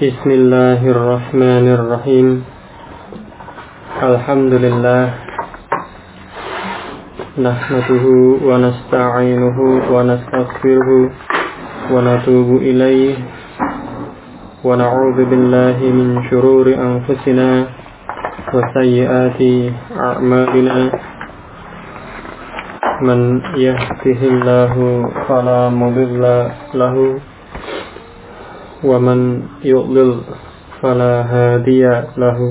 Bismillahirrahmanirrahim. Alhamdulillah. Nahmaduhu wa nasta'inuhu wa nastaghfiruhu wa natubu ilayhi wa na'udzu billahi min shururi anfusina wa sayyiati a'malina. Man yahdihillahu fala mudilla lahu wa man yudlil fala hadiya lahu.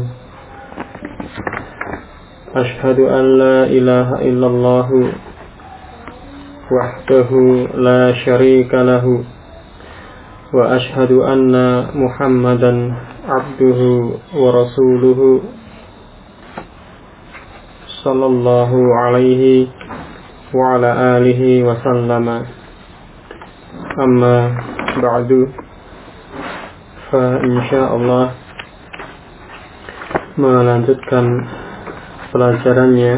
Ashhadu an la ilaha illallah wahdahu la syarika lahu wa ashhadu anna Muhammadan abduhu wa rasuluhu sallallahu alaihi wa ala alihi wa sallama. Amma ba'du, fa insyaallah melanjutkan pelajarannya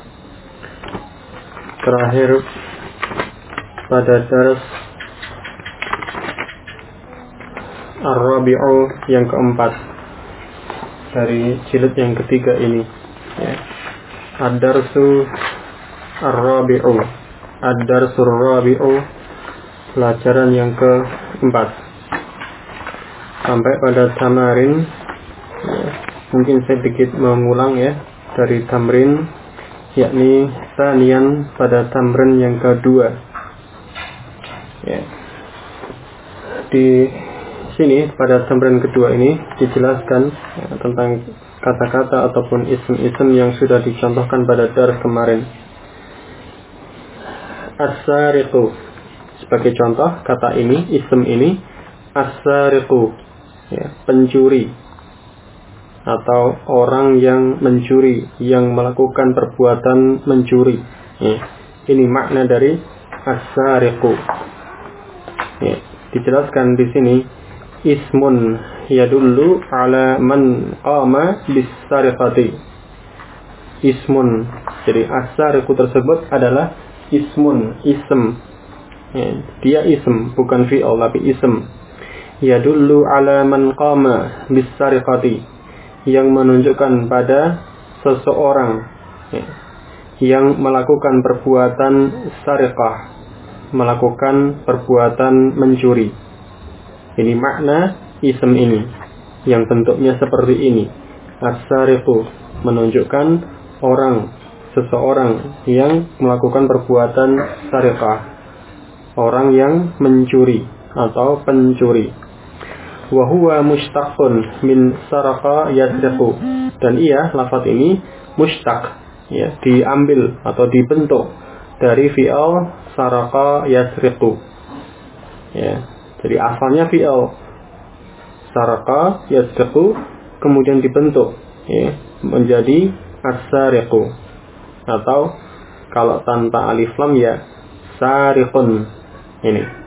terakhir pada dars Ar-Rabi'u yang keempat dari jilid yang ketiga ini, ya. Ad-Darsu Ar-Rabi'u, Ad-Darsur Rabi'u, pelajaran yang keempat. Sampai pada tamarin, ya, mungkin saya sedikit mengulang ya dari tamrin, yakni sanian pada tamrin yang kedua. Ya. Di sini pada tamrin kedua ini dijelaskan ya, tentang kata-kata ataupun isim-isim yang sudah dicontohkan pada dars kemarin. As-sariqu, sebagai contoh kata ini, isim ini, as-sariqu, ya, pencuri atau orang yang mencuri, yang melakukan perbuatan mencuri, ya. Ini makna dari as-sariqu, ya. Dijelaskan di sini ismun yadullu ala man qama bis-sariqati. Ismun, jadi as-sariqu tersebut adalah ismun, ism, ya. Dia ism, bukan fi'il tapi ism. Yadullu ala man qama bis-sariqati, yang menunjukkan pada seseorang, ya, yang melakukan perbuatan sariqah, melakukan perbuatan mencuri. Ini makna ism ini, yang bentuknya seperti ini. As-sariqu menunjukkan orang, seseorang yang melakukan perbuatan sariqah, orang yang mencuri atau pencuri. Wa huwa mushtaqun min saraqa yasriqu, dan ia, lafaz ini mushtaq, ya, diambil atau dibentuk dari fi'il saraqa yasriqu, ya. Jadi asalnya fi'il saraqa yasriqu, kemudian dibentuk, ya, menjadi as-sariqu, atau kalau tanpa alif lam ya sariqun. Ini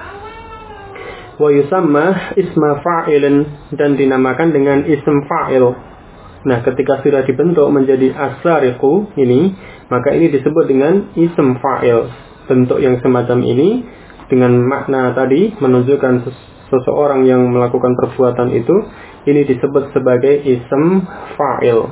wa yusamma isma fa'ilin, dan dinamakan dengan ism fa'il. Nah, ketika sudah dibentuk menjadi as-sariqu ini, maka ini disebut dengan ism fa'il. Bentuk yang semacam ini dengan makna tadi menunjukkan seseorang yang melakukan perbuatan itu, ini disebut sebagai ism fa'il.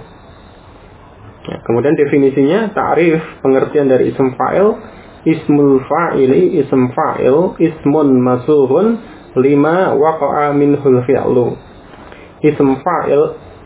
Ya, kemudian definisinya, ta'rif, pengertian dari ism fa'il: ismul fa'ili, ism fa'il, ismun masuhun lima waqa'a minhul fi'lu. Ism fa'il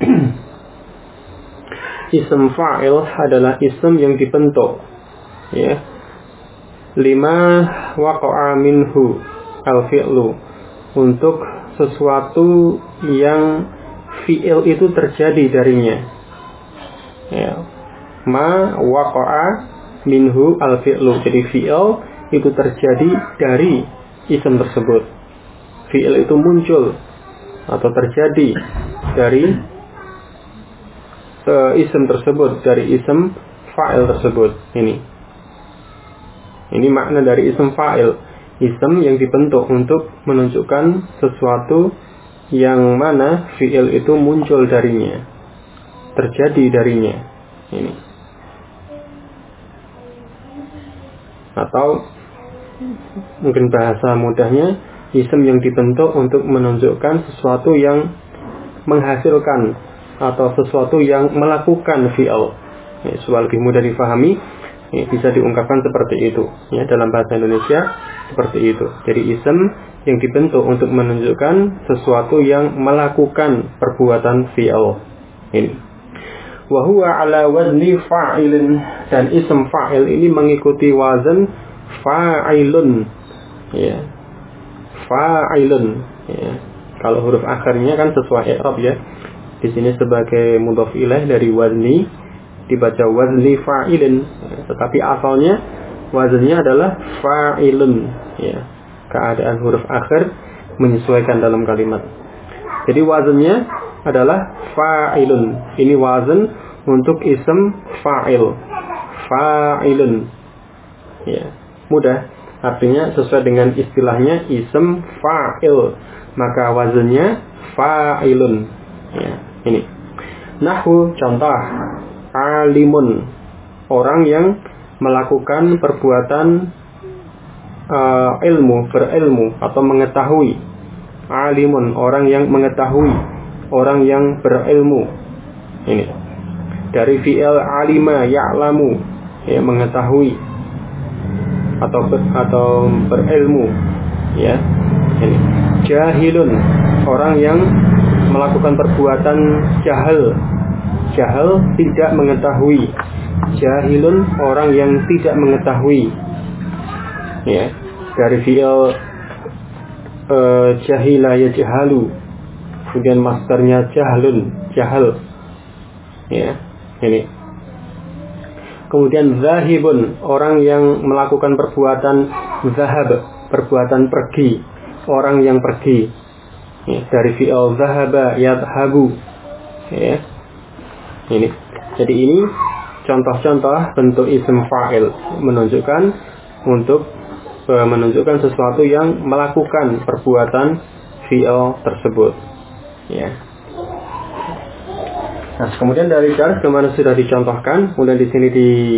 ism fa'il adalah ism yang dibentuk, ya, lima waqa'a minhu al fi'lu, untuk sesuatu yang fi'il itu terjadi darinya, ya. Ma waqa'a minhu al fi'lu, jadi fi'il itu terjadi dari ism tersebut. Fi'il itu muncul atau terjadi dari ism tersebut, dari ism fa'il tersebut. Ini makna dari ism fa'il, ism yang dibentuk untuk menunjukkan sesuatu yang mana fi'il itu muncul darinya, terjadi darinya. Ini. Atau mungkin bahasa mudahnya, Isim yang dibentuk untuk menunjukkan sesuatu yang menghasilkan atau sesuatu yang melakukan fi'il. Supaya lebih mudah difahami, bisa diungkapkan seperti itu. Ya, dalam bahasa Indonesia seperti itu. Jadi isim yang dibentuk untuk menunjukkan sesuatu yang melakukan perbuatan fi'il. Ini. Wa huwa ala wazni fa'ilin, dan isim fa'il ini mengikuti wazan fa'ilun. Ya. Fa'ilun. Ya. Kalau huruf akhirnya kan sesuai i'rab ya. Di sini sebagai mudhaf ilaih dari wazni dibaca wazni fa'ilin, tetapi asalnya wazannya adalah fa'ilun. Ya. Keadaan huruf akhir menyesuaikan dalam kalimat. Jadi wazannya adalah fa'ilun. Ini wazan untuk isim fa'il. Fa'ilun. Ya, mudah. Artinya sesuai dengan istilahnya isim fa'il, maka wazannya fa'ilun. Ya, ini. Nahwu, contoh. Alimun, orang yang melakukan perbuatan berilmu atau mengetahui. Alimun, orang yang mengetahui, orang yang berilmu. Ini dari fi'il alima ya'lamu, ya, mengetahui atau berilmu, ya. Ini jahilun, orang yang melakukan perbuatan jahil. Jahil, tidak mengetahui. Jahilun, orang yang tidak mengetahui. Ya, dari fi'il jahila yajhalu, kemudian masdarnya jahlun, jahal. Ya, ini. Kemudian zahibun, orang yang melakukan perbuatan zahab, perbuatan pergi, orang yang pergi. Ya, dari fi'il zahaba yadhabu. Ya. Ini. Jadi ini contoh-contoh bentuk isim fa'il menunjukkan sesuatu yang melakukan perbuatan fi'il tersebut. Ya. Nah, kemudian dari syarah kemana sudah dicontohkan, kemudian di sini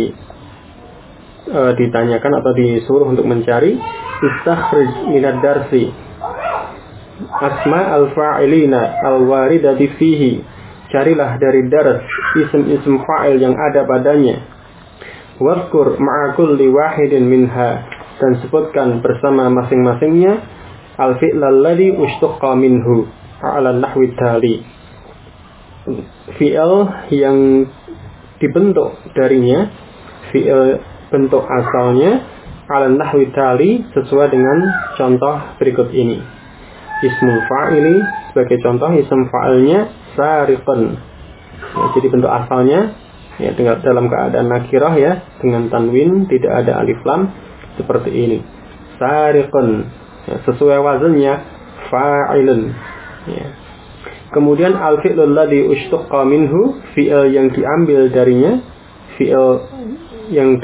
ditanyakan atau disuruh untuk mencari istakhrij minad darsi asma al-fa'ilina al-waridati fihi. Carilah dari dars isim-isim fa'il yang ada padanya. Wadhkur ma'a kulli wahidin minha, dan sebutkan bersama masing-masingnya al-fi'l alladhi ushtaqqa minhu ala nahwi tali. Fi'il yang dibentuk darinya, fi'il bentuk asalnya ala nahwi tali, sesuai dengan contoh berikut ini. Ismul fa'ili, sebagai contoh isim fa'ilnya sariqun. Ya, jadi bentuk asalnya ya dalam keadaan nakirah, ya, dengan tanwin, tidak ada alif lam, seperti ini. Sariqun, ya, sesuai wazannya fa'ilun. Ya. Kemudian al-fi'lul ladzi ushtaqqa minhu, fi'il yang diambil darinya, fi'il yang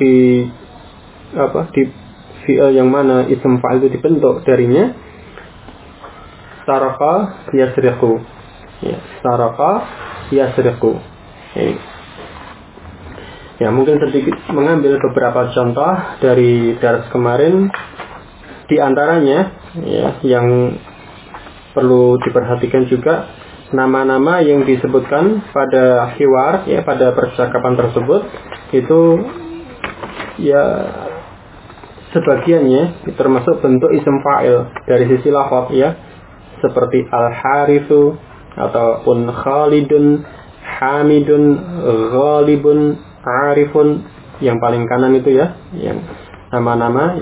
fi'il yang mana isim fa'il itu dibentuk darinya. Saraqa yasriqu. Ya, saraqa yasriqu. Ya, mungkin sedikit mengambil beberapa contoh dari dars kemarin. Di antaranya, ya, yang perlu diperhatikan juga nama-nama yang disebutkan pada hiwar, ya, pada percakapan tersebut itu, ya, sebagiannya termasuk bentuk isim fa'il dari sisi lafaz, ya, seperti al-harithu ataupun khalidun, hamidun, ghalibun, arifun, yang paling kanan itu, ya, yang nama-nama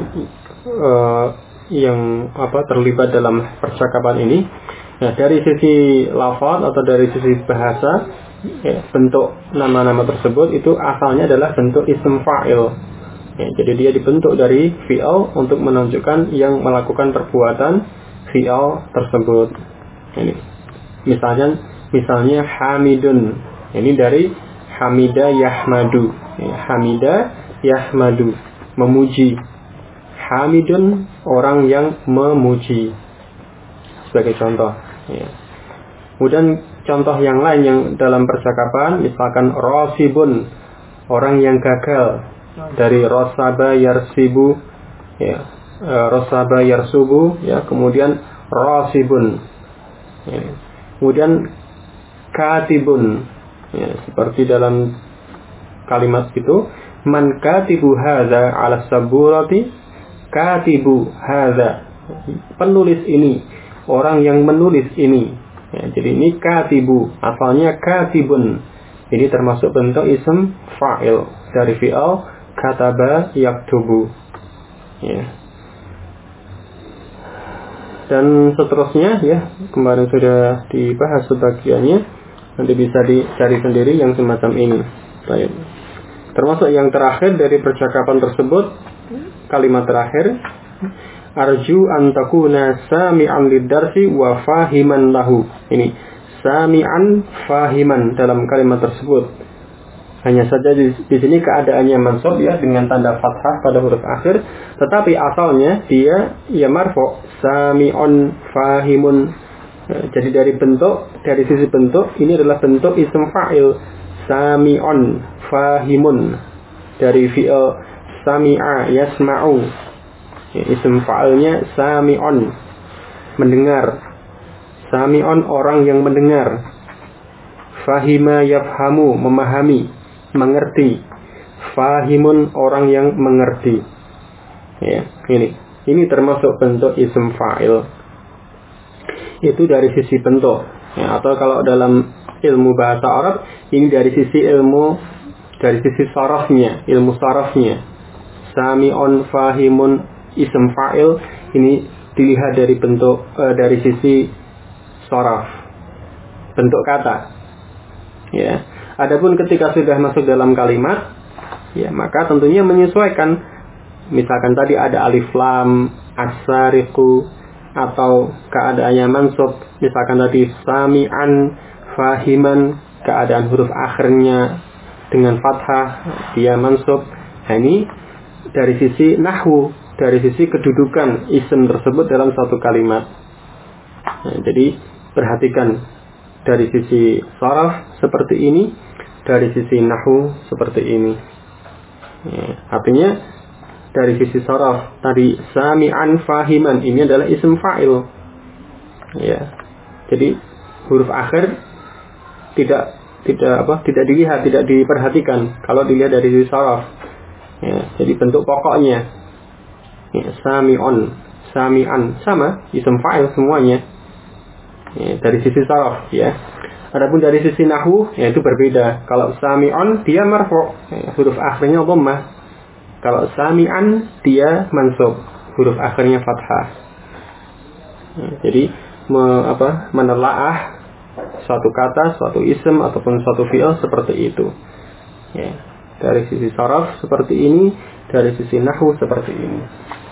yang terlibat dalam percakapan ini. Nah, dari sisi lafaz atau dari sisi bahasa, ya, bentuk nama-nama tersebut itu asalnya adalah bentuk isim fa'il. Ya, jadi dia dibentuk dari fi'il untuk menunjukkan yang melakukan perbuatan fi'il tersebut. Ini misalnya hamidun, ini dari hamida yahmadu. Ya, hamida yahmadu, memuji. Hamidun, orang yang memuji, sebagai contoh. Ya. Kemudian contoh yang lain yang dalam percakapan, misalkan rasibun, orang yang gagal, dari rasaba yarsibu, ya, rasaba yarsubu, ya. Kemudian rasibun. Ya. Kemudian katibun, ya, seperti dalam kalimat itu, man katibu hadza ala saburati, katibu hadza, penulis ini, orang yang menulis ini. Ya, jadi ini katibu, asalnya katibun. Ini termasuk bentuk ism fa'il dari fi'al kataba yaktubu. Ya. Dan seterusnya, ya, kemarin sudah dibahas sebagiannya, nanti bisa dicari sendiri yang semacam ini. Baik. Termasuk yang terakhir dari percakapan tersebut, kalimat terakhir, arju an takuna sami'an lid-darsi wa fahiman lahu. Ini sami'an fahiman dalam kalimat tersebut. Hanya saja di sini keadaannya mansub, ya, dengan tanda fathah pada huruf akhir, tetapi asalnya dia ya marfu, sami'un fahimun. Jadi dari sisi bentuk ini adalah bentuk ism fa'il, sami'un fahimun, dari fi'il sami'a yasma'u. Ism fa'ilnya sami'un, mendengar. Sami'un, orang yang mendengar. Fahima yafhamu, memahami, mengerti. Fahimun, orang yang mengerti. Ya, ini termasuk bentuk ism fa'il. Itu dari sisi bentuk. Ya, atau kalau dalam ilmu bahasa Arab, ini dari sisi sarafnya, ilmu sarafnya. Sami'un fahimun ism fa'il, ini dilihat dari bentuk dari sisi saraf, bentuk kata. Ya. Adapun ketika sudah masuk dalam kalimat, ya, maka tentunya menyesuaikan. Misalkan tadi ada alif lam, as-sariqu, atau keadaannya mansub, misalkan tadi sami'an fahiman, keadaan huruf akhirnya dengan fathah, dia mansub. Nah, ini dari sisi nahwu, dari sisi kedudukan isim tersebut dalam satu kalimat. Nah, jadi perhatikan dari sisi saraf seperti ini, dari sisi nahwu seperti ini. Ya, artinya dari sisi saraf tadi sami'an fahiman, ini adalah ism fa'il. Ya. Jadi huruf akhir tidak dilihat, tidak diperhatikan kalau dilihat dari sisi saraf. Ya, jadi bentuk pokoknya, ya, sami'un, sami'an, sama ism fa'il semuanya. Ya, dari sisi saraf, ya. Adapun dari sisi nahwu, ya, itu berbeda. Kalau sami'un dia marfu, ya, huruf akhirnya dhammah. Kalau sami'an dia mansub, huruf akhirnya fathah. Ya, jadi menelaah suatu kata, suatu ism ataupun suatu fi'il seperti itu. Ya, dari sisi saraf seperti ini, dari sisi nahwu seperti ini.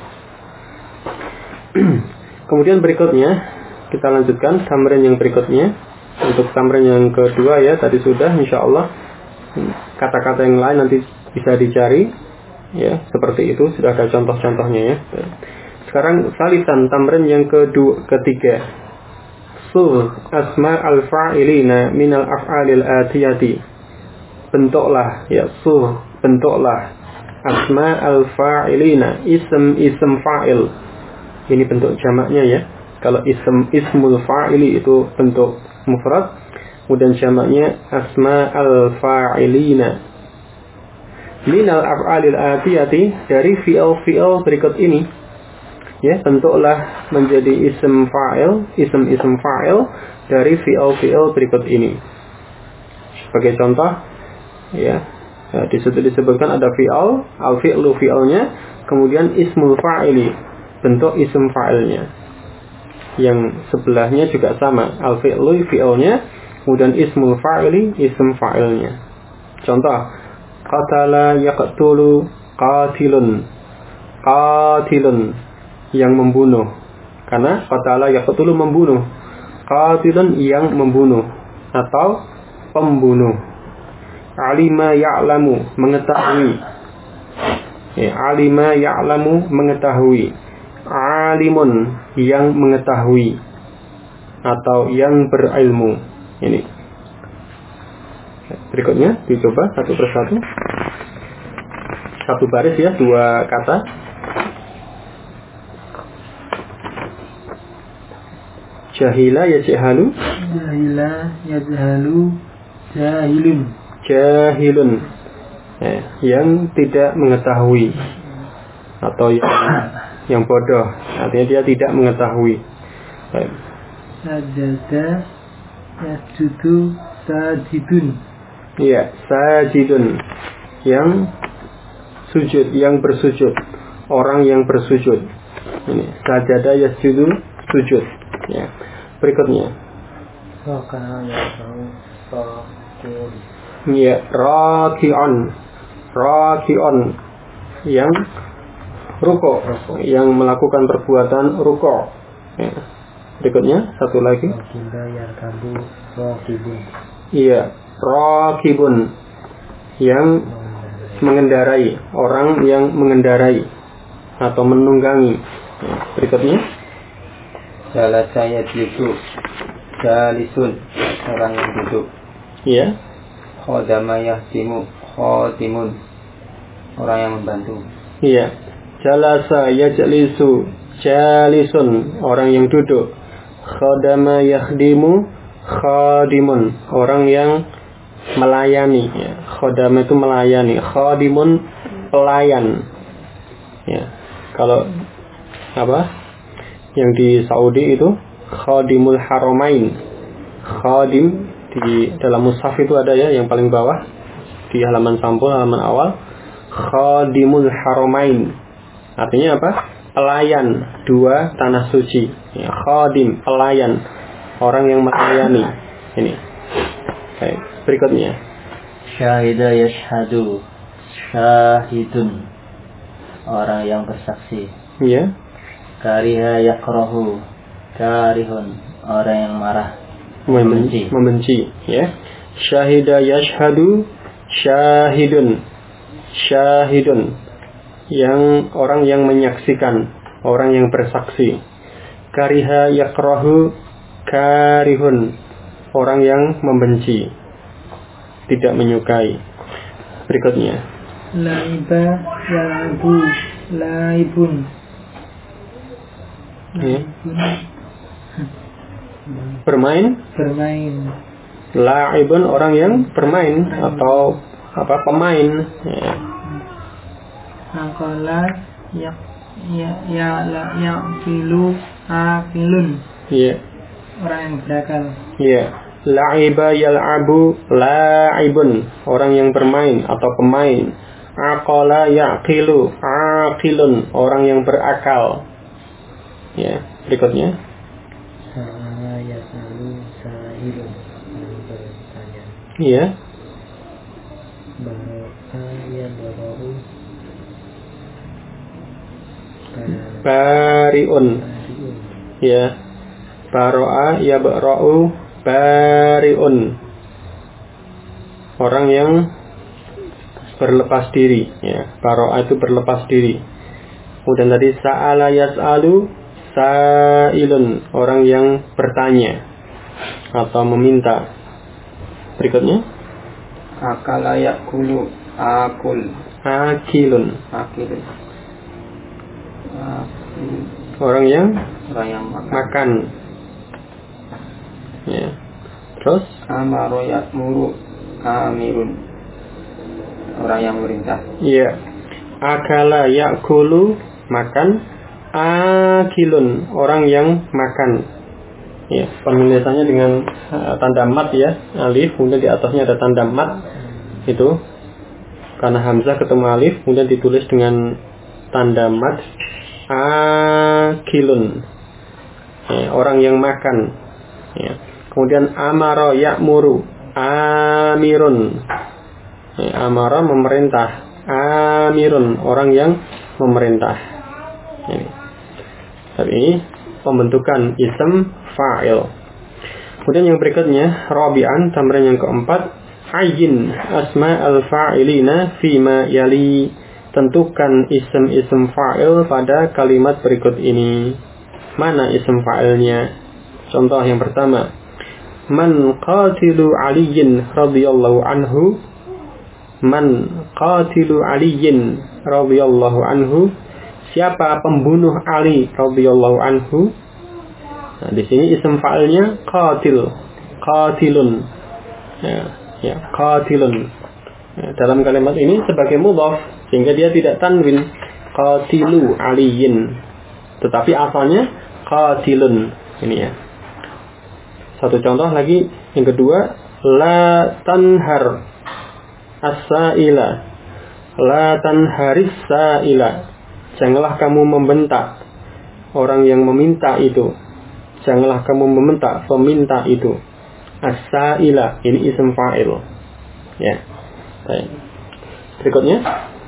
Kemudian berikutnya kita lanjutkan tamrin yang berikutnya. Untuk tamrin yang kedua, ya, tadi sudah, insyaallah kata-kata yang lain nanti bisa dicari, ya, seperti itu sudah ada contoh-contohnya, ya. Sekarang salisan tamrin yang ketiga. Sur asma al-fa'ilina minal af'alil atiyati. Bentuklah, ya, sur, bentuklah asma al-fa'ilina, ism fa'il. Ini bentuk jamaknya, ya. Kalau ismul fa'ili itu bentuk mufrad, kemudian jamaknya asma al-fa'ilina. Minal af'alil atiyati, dari fi'il berikut ini. Ya, bentuklah menjadi ism fa'il, ism fa'il dari fi'il berikut ini. Sebagai contoh, ya, di situ disebutkan ada fi'il, al-fi'lu fi'ilnya, kemudian ismul fa'ili, bentuk ism fa'ilnya. Yang sebelahnya juga sama, al-fi'lu fi'ilnya, kemudian ismul fa'ili, ism fa'ilnya. Contoh, qatala yaqtulu qatilun. Qatilun, yang membunuh. Karena qatala yaqtulu membunuh, qatilun yang membunuh atau pembunuh. Alima ya'lamu, mengetahui. Ya, alima ya'lamu, mengetahui. Alimun, yang mengetahui atau yang berilmu. Ini. Berikutnya dicoba satu persatu. Satu baris, ya, dua kata. Jahila yajhalu. Jahila yajhalu. Jahilun. Jahilun. Yang tidak mengetahui atau yang bodoh, artinya dia tidak mengetahui. Sajada yasjudu sajidun. Iya, sajidun, yang sujud, yang bersujud, orang yang bersujud. Ini sajada yasjudu, sujud. Ya. Berikutnya. Iya, raki'on. Raki'on, yang ruko', yang melakukan perbuatan ruko'. Ya. Berikutnya, satu lagi. Iya, rakibun, yang mengendarai, orang yang mengendarai atau menunggangi. Ya. Berikutnya. Jalasa yajlisu. Jalisun, orang yang duduk. Iya. Khodama yahdimu. Khodimun, orang yang membantu. Iya. Jalasa yajlisu. Jalisun, orang yang duduk. Khodama yahdimu. Khodimun, orang yang melayani. Ya. Khodama itu melayani. Khodimun, pelayan. Ya. Kalau yang di Saudi itu Khodimul Haramain. Khodim di dalam mushaf itu ada ya, yang paling bawah di halaman sampul, halaman awal. Khodimul Haramain, artinya apa? Pelayan dua tanah suci. Ya, khodim, pelayan, orang yang melayani. Ini. Baik, berikutnya. Syahida yashhadu. Syahidun, orang yang bersaksi. Ya. Kariha yakrahu. Karihun, orang yang marah, membenci. Ya. Syahida yashhadu. Syahidun. Syahidun, yang orang yang menyaksikan, orang yang bersaksi. Kariha yakrahu. Karihun, orang yang membenci, tidak menyukai. Berikutnya. Laiba yal'abu. Laibun. Ya. Bermain. La'ibun, orang yang bermain atau pemain. Ya. Akala yaqilu aqilun. Iya. Orang yang berakal. Iya. La'iba yal'abu la'ibun, orang yang bermain atau pemain. Aqala yaqilu aqilun, orang yang berakal. Ya, berikutnya. Sa'ala yasalu sa'ilun, yang bertanya. Iya. Baraka yabra'u. Bariun. Ya. Baro'a yabra'u bariun, orang yang berlepas diri. Ya. Baro'a itu berlepas diri. Kemudian tadi sa'ala yas'alu sa'ilun, orang yang bertanya atau meminta. Berikutnya. Akala yakulu akul. Akilun. Akilun. Orang yang makan. Ya. Terus Amaro yakmuru amirun, orang yang memerintah. Iya. Akala yakulu, makan. Akilun, orang yang makan. Ya, penulisannya dengan tanda mat ya, alif, kemudian di atasnya ada tanda mat. Itu karena hamzah ketemu alif, kemudian ditulis dengan tanda mat. Akilun, ya, orang yang makan. Ya. Kemudian amaro yakmuru amirun. Ya, amaro memerintah. Amirun, orang yang memerintah. Ini. Tapi ini pembentukan ism fa'il. Kemudian yang berikutnya rabi'an, tamrin yang keempat, ayyin asma al-fa'ilina fima yali. Tentukan ism fa'il pada kalimat berikut ini. Mana ism fa'ilnya? Contoh yang pertama, man qatilu aliyin radhiyallahu anhu. Man qatilu aliyin radhiyallahu anhu. Siapa pembunuh Ali radhiyallahu anhu? Nah, di sini isim fa'ilnya qatil, qatilun. Ya, qatilun. Ya, dalam kalimat ini sebagai mudhaf sehingga dia tidak tanwin, qatilu aliyin. Tetapi asalnya qatilun. Ini ya. Satu contoh lagi, yang kedua, la tanhar as-sa'ila. La tanharis sa'ila. Janganlah kamu membentak orang yang meminta itu. Janganlah kamu membentak peminta itu. As-sa'ila, ini isim fa'il. Ya. Baik. Berikutnya.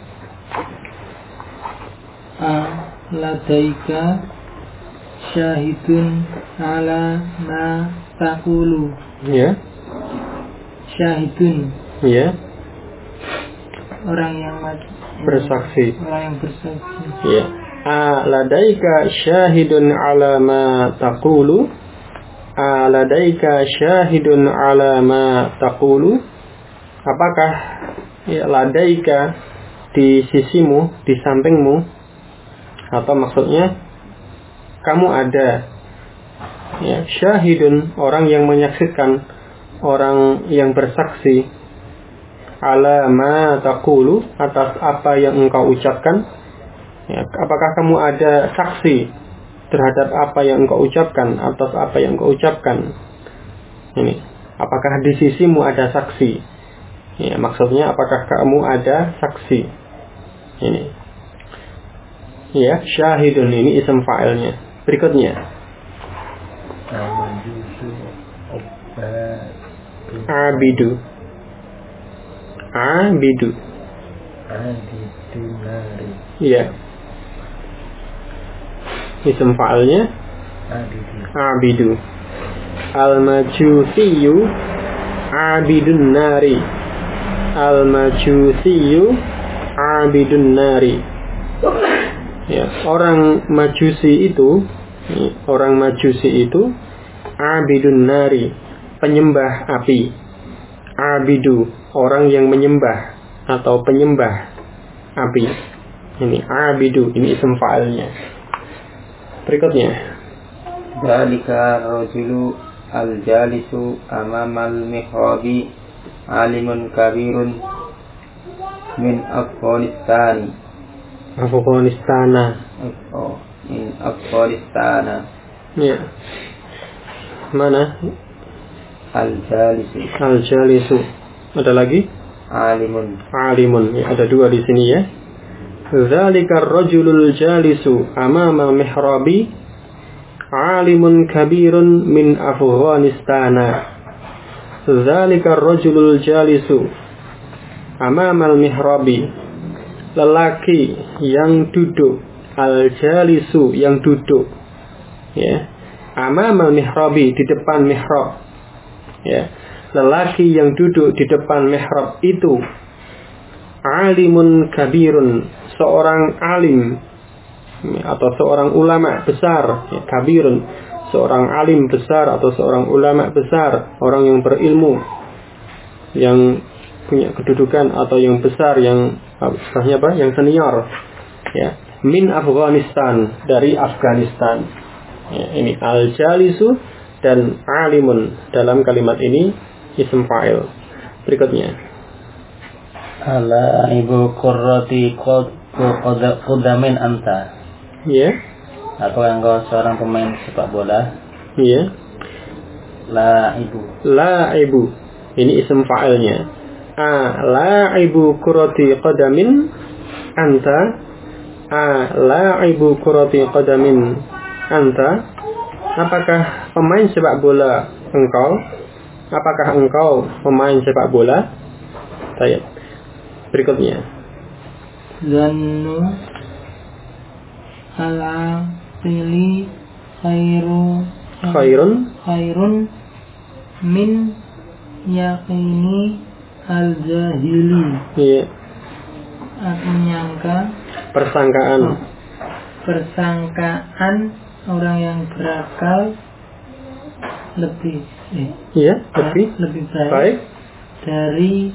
Ladaika syahidun ala ma taqulu. Ya. Syahidun. Ya. Orang yang bersaksi. Orang yang bersaksi. Ya. Ladaika syahidun ala ma taqulu. Ladaika syahidun ala ma taqulu. Apakah ya, ladaika di sisimu, di sampingmu, atau maksudnya kamu ada ya, syahidun, orang yang menyaksikan, orang yang bersaksi, ala ma taqulu, atas apa yang engkau ucapkan. Ya, apakah kamu ada saksi terhadap apa yang engkau ucapkan, atas apa yang engkau ucapkan? Ini, apakah di sisimu ada saksi? Ya, maksudnya apakah kamu ada saksi? Ini. Ya, syahidun ini isim fa'ilnya. Berikutnya. Abidu. Abidu. Abidunari. Iya. Isim fa'ilnya Abidu. Al-majusiyu abidun nari. Al-majusiyu abidun nari. Ya, orang Majusi itu abidun nari, penyembah api. Abidu, orang yang menyembah atau penyembah api. Ini abidu, ini isim fa'ilnya. Berikutnya. Dzalika rajulu al-jalisu amamal mihrabi alimun kabirun min Afghanistan. Min Afghanistan. Ya. Mana? Al-jalisu. Ada lagi? Alimun. Ya, ada dua di sini ya. Dzalika ar-rajulul jalisu amama mihrabi alimun kabirun min Afghanistan. Dzalika ar-rajulul jalisu amama al-mihrabi, lelaki yang duduk, al-jalisu yang duduk, ya, amama al-mihrabi di depan mihrab, ya, lelaki yang duduk di depan mihrab itu alimun kabirun, seorang alim atau seorang ulama besar, ya, kabirun, seorang alim besar atau seorang ulama besar, orang yang berilmu, yang punya kedudukan atau yang besar, yang istilahnya apa? Yang senior, ya, min Afghanistan, dari Afghanistan. Ya, ini al-jalisu dan alimun dalam kalimat ini isim fa'il. Berikutnya. Ala ibu qurrati qudamin anta. Ya. Apakah engkau seorang pemain sepak bola? Ya. La ibu. Ini isim fa'ilnya. La ibu qurrati qadamin anta. La ibu qurrati qadamin anta. Apakah pemain sepak bola engkau? Apakah engkau pemain sepak bola? Baik. Berikutnya. Zannu al-aqili khairun min yaqini al-jahili. Iya. Menyangka, persangkaan orang yang berakal lebih baik dari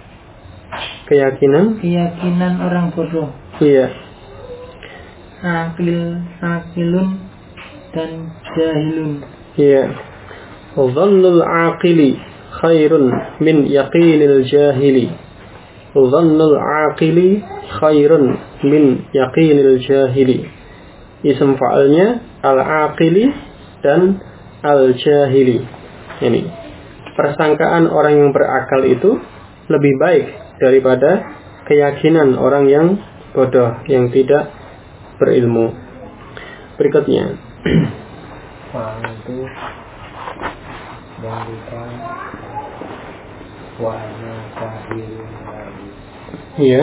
keyakinan orang bodoh. Iya. Akilun dan jahilun. Ya. Dhannul aqili khairun min yaqinil jahili. Dhannul aqili khairun min yaqinil jahili. Ism fa'alnya al-aqili dan al-jahili. Ini persangkaan orang yang berakal itu lebih baik daripada keyakinan orang yang bodoh, yang tidak berilmu. Berikutnya, itu dan warna kahirun lagi. iya,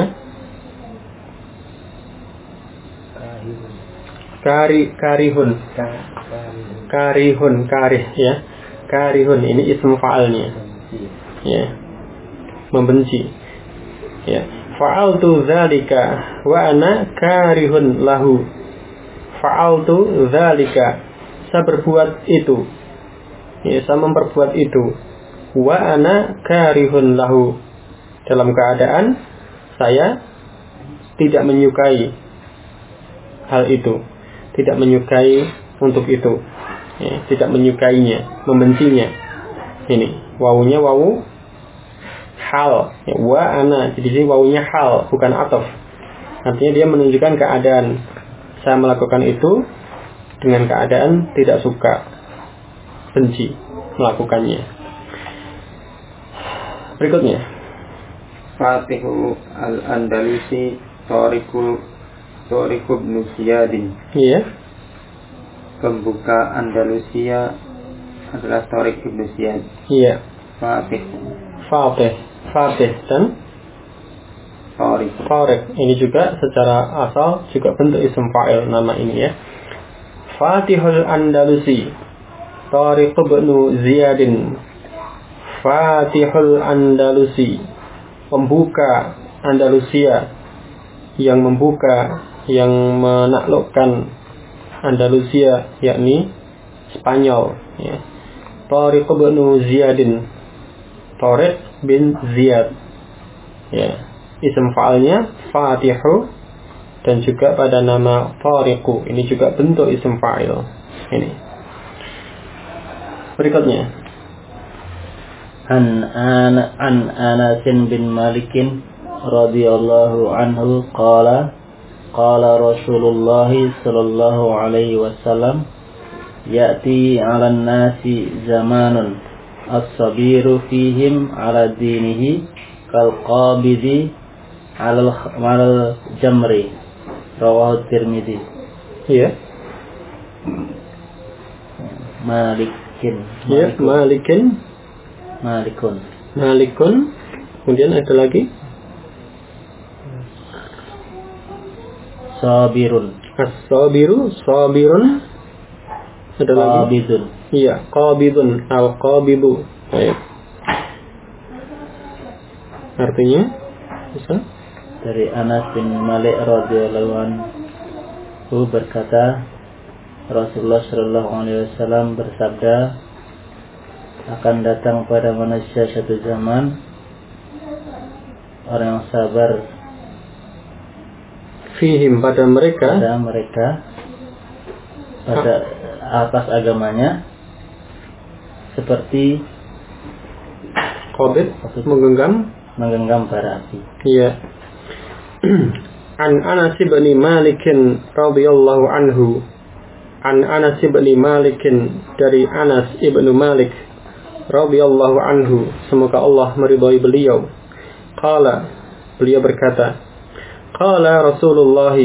Kahirun. karihun, karih, ya, karihun ini ism fa'alnya, ya, membenci, ya. Fa'altu dzalika wa ana karihun lahu. Fa'altu dzalika, saya berbuat itu, ya, saya memperbuat itu. Wa ana karihun lahu, dalam keadaan saya tidak menyukai hal itu, tidak menyukai untuk itu, ya, tidak menyukainya, membencinya. Ini wawunya wawu hal, ya, wa ana, jadi sini wawunya hal, bukan ataf. Artinya dia menunjukkan keadaan saya melakukan itu dengan keadaan tidak suka, benci melakukannya. Berikutnya, Fatihu al-Andalusi Tariku ibn Ziyadin. iya, Pembuka Andalusia adalah Tariq ibn Ziyad. iya, Fatih dan Tariq. Ini juga secara asal juga bentuk isim fa'il nama ini, ya. Fatihul Andalusi Tariq ibn Ziyadin. Fatihul Andalusi, pembuka Andalusia, yang membuka, yang menaklukkan Andalusia, yakni Spanyol, ya. Tariq ibn Ziyadin, Tariq bin Ziyad, ya. Isim fa'alnya Fatihu, dan juga pada nama Tariqu, ini juga bentuk isim fa'il. Ini. Berikutnya, An Anas bin Malik radhiyallahu anhu qala Rasulullah sallallahu alaihi wasallam ya'ti 'alan nasi zamanun as-sabiru fihim 'ala dinihi kal qabidi 'alal jamri, rawahu Tirmidzi. iya, Malikun. Kemudian ada lagi Sabirun. Sabirun. Ada lagi Qabidun. iya, qabidun, al-qabidu. Baik. Artinya bisa Dari Anas bin Malik radhiyallahu anhu berkata, Rasulullah sallallahu alaihi wasallam bersabda, akan datang pada manusia satu zaman orang yang sabar fihim, pada mereka pada atas agamanya, seperti qabid, menggenggam bara api. iya. An Anas bin Malik radhiyallahu anhu, an Anas bin Malik, dari Anas ibnu Malik radhiyallahu anhu, semoga Allah meridhai beliau. Qala, beliau berkata, Qala Rasulullah,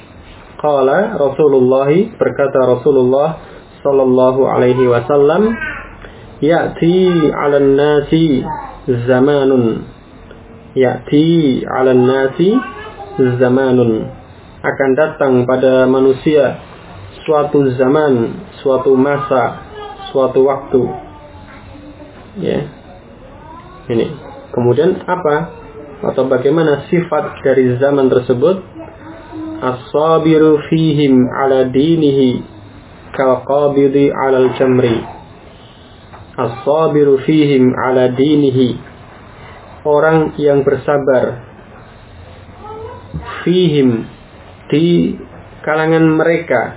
berkata Rasulullah sallallahu alaihi wasallam, ya'ti 'alan nasi zamanun, akan datang pada manusia suatu zaman, suatu masa, suatu waktu, ya. Ini kemudian apa atau bagaimana sifat dari zaman tersebut? As-sabiru fihim 'ala dinihi kal qabidi 'alal jamri. As-sabiru fihim 'ala dinihi, orang yang bersabar, fihim, di kalangan mereka,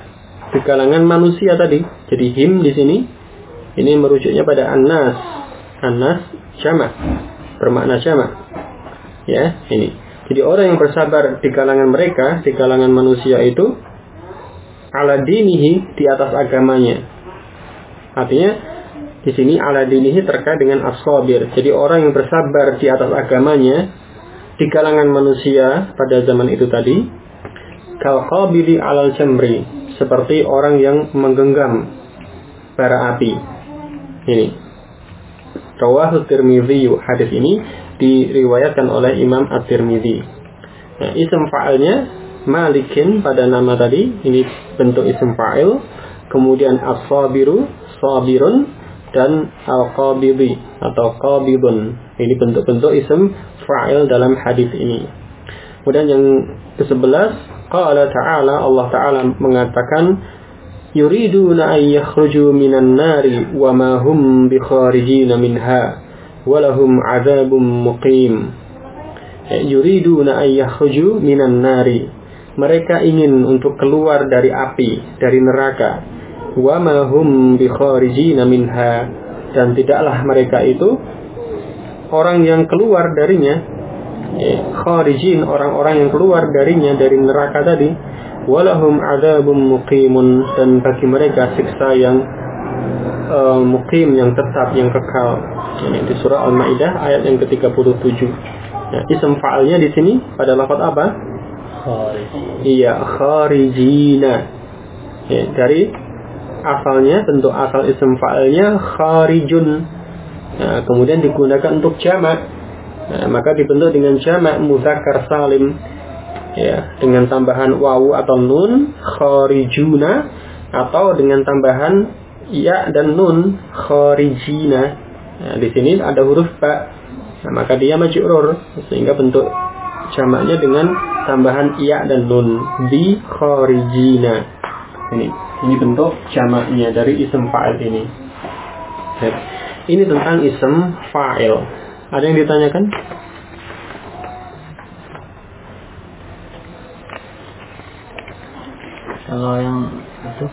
di kalangan manusia tadi. Jadi him di sini ini merujuknya pada annas. Annas jamak, bermakna jamak. Ya, ini. Jadi orang yang bersabar di kalangan mereka, di kalangan manusia itu ala dinihi, di atas agamanya. Artinya di sini ala dinihi terkait dengan as-sabir. Jadi orang yang bersabar di atas agamanya di kalangan manusia pada zaman itu tadi, kal qabili alal jamri, seperti orang yang menggenggam bara api. Ini rawahu Tirmidzi, hadis ini diriwayatkan oleh Imam At-Tirmidzi. Nah, isim fa'ilnya malikin pada nama tadi, ini bentuk isim fa'il. Kemudian as-sabiru, sabirun, dan al-qabidi atau qabidun, ini bentuk-bentuk isim fa'il dalam hadis ini. Kemudian yang ke-11, qala ta'ala, Allah Ta'ala mengatakan yuriduna ay yakhruju minan nari wa ma hum bikharijina minha walahum azabum muqim. Yuriduna ay yakhruju minan nari, mereka ingin untuk keluar dari api, dari neraka. Wa ma hum bikharijina minha, dan tidaklah mereka itu orang yang keluar darinya. Kharijin, orang-orang yang keluar darinya, dari neraka tadi. Walahum azabum muqimun, dan bagi mereka siksa yang muqim, yang tetap, yang kekal. Ini di surah Al-Maidah ayat yang ke-37. Nah, isim fa'alnya di sini pada lafaz apa? Kharijin. Iya, kharijina. Ya, dari asalnya, bentuk asal isim fa'alnya kharijun. Nah, kemudian digunakan untuk jamak. Nah, maka dibentuk dengan jamak mudzakkar salim. Ya, dengan tambahan wawu atau nun, kharijuna, atau dengan tambahan ya dan nun, kharijina. Nah, di sini ada huruf ba, nah, maka dia majrur, sehingga bentuk jamaknya dengan tambahan ya dan nun, bi kharijina. Ini bentuk jamaknya dari isim fa'il ini. Ini tentang isim fa'il. Ada yang ditanyakan? Kalau yang itu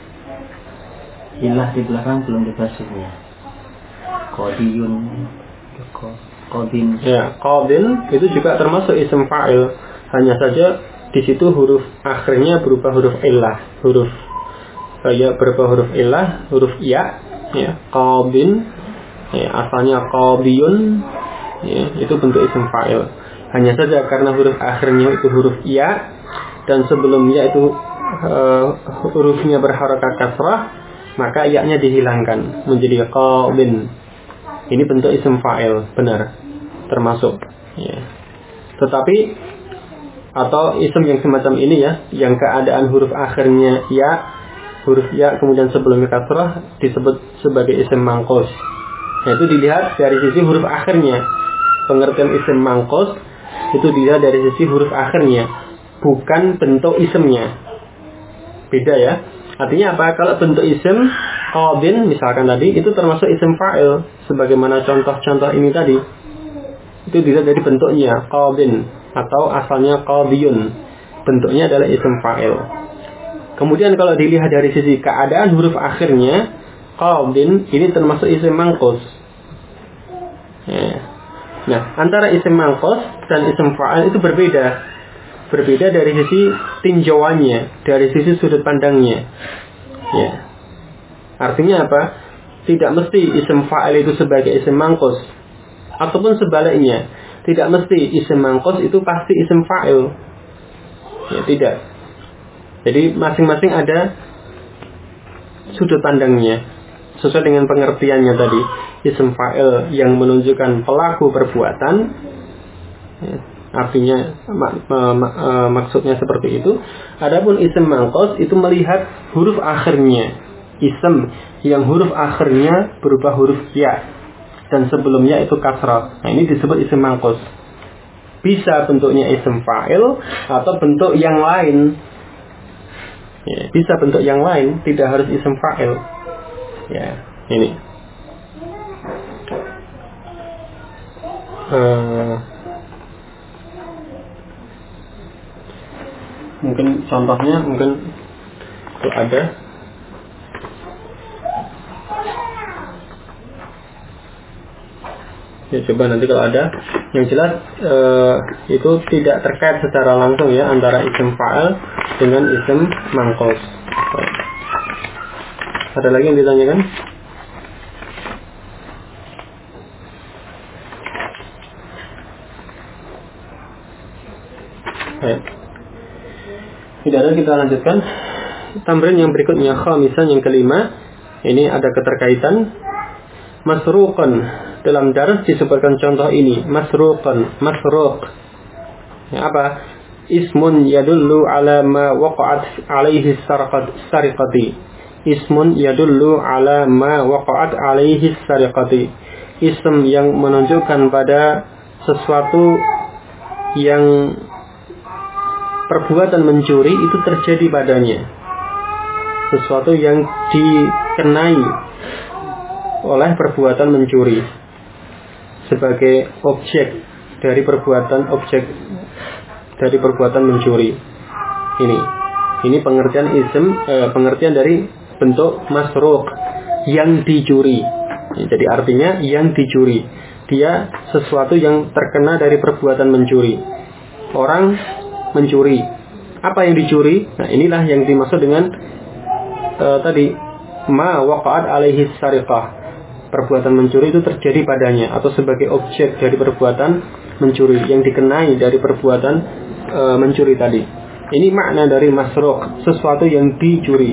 ilah di belakang belum dibahasnya. Qadiyun, qadin. Ya, qadin itu juga termasuk isim fa'il. Hanya saja di situ huruf akhirnya berupa huruf illah, huruf ya berupa huruf illah, huruf ya, qadin. Ya, asalnya qadiyun, ya, itu bentuk isim fa'il. Hanya saja karena huruf akhirnya itu huruf ya dan sebelumnya itu hurufnya berharakat kasrah, maka ya-nya dihilangkan menjadi qadin. Ini bentuk isim fa'il, benar, termasuk. Ya. Tetapi atau isim yang semacam ini ya, yang keadaan huruf akhirnya ya, huruf ya kemudian sebelumnya kasrah, disebut sebagai isim mangkos. Nah, itu dilihat dari sisi huruf akhirnya. Pengertian isim mangkos itu dilihat dari sisi huruf akhirnya, bukan bentuk isimnya. Beda ya. Artinya apa? Kalau bentuk isim qadin misalkan tadi, itu termasuk isim fa'il, sebagaimana contoh-contoh ini tadi. Itu dilihat dari bentuknya, qadin, atau asalnya qadiyun. Bentuknya adalah isim fa'il. Kemudian kalau dilihat dari sisi keadaan huruf akhirnya, qadin, ini termasuk isim mangkos. Ya. Nah, antara isim mangkos dan isim fa'il itu berbeda. Berbeda dari sisi tinjauannya, dari sisi sudut pandangnya. Ya. Artinya apa? Tidak mesti isim fa'il itu sebagai isim mangkos, ataupun sebaliknya, tidak mesti isim mangkos itu pasti isim fa'il. Ya, tidak. Jadi masing-masing ada sudut pandangnya sesuai dengan pengertiannya tadi. Isim fa'il yang menunjukkan pelaku perbuatan, ya, artinya maksudnya seperti itu. Adapun isim mangkos itu melihat huruf akhirnya, isim yang huruf akhirnya berupa huruf ya dan sebelumnya itu kasrah. Nah, ini disebut isim mangkos. Bisa bentuknya isim fa'il atau bentuk yang lain. Ya, bisa bentuk yang lain, tidak harus isim fa'il. Ya, ini. Mungkin contohnya, mungkin Kalau ada. Ya, coba nanti kalau ada. Yang jelas itu tidak terkait secara langsung ya antara isim fa'il dengan isim mangkos. Ada lagi yang ditanyakan? Baik. Tidak ada, kita lanjutkan. Tamrin yang berikutnya, khamisan yang kelima. Ini ada keterkaitan. Masruqan, dalam daras disebutkan contoh ini. Masruqan, masruq. Ya, apa? Ismun yadullu ala ma waqa'at alaihi sariqati. Ismun yadullu ala ma waqa'at alaihi sariqati. Ism yang menunjukkan pada sesuatu yang perbuatan mencuri itu terjadi padanya. Sesuatu yang dikenai oleh perbuatan mencuri sebagai objek dari perbuatan mencuri. Ini pengertian ism, pengertian dari bentuk masruq, yang dicuri. Jadi artinya yang dicuri, dia sesuatu yang terkena dari perbuatan mencuri. Orang mencuri, apa yang dicuri? Nah, inilah yang dimaksud dengan tadi ma waqa'at alaihi sariqah. Perbuatan mencuri itu terjadi padanya atau sebagai objek dari perbuatan mencuri yang dikenai dari perbuatan mencuri tadi. Ini makna dari masruq, sesuatu yang dicuri.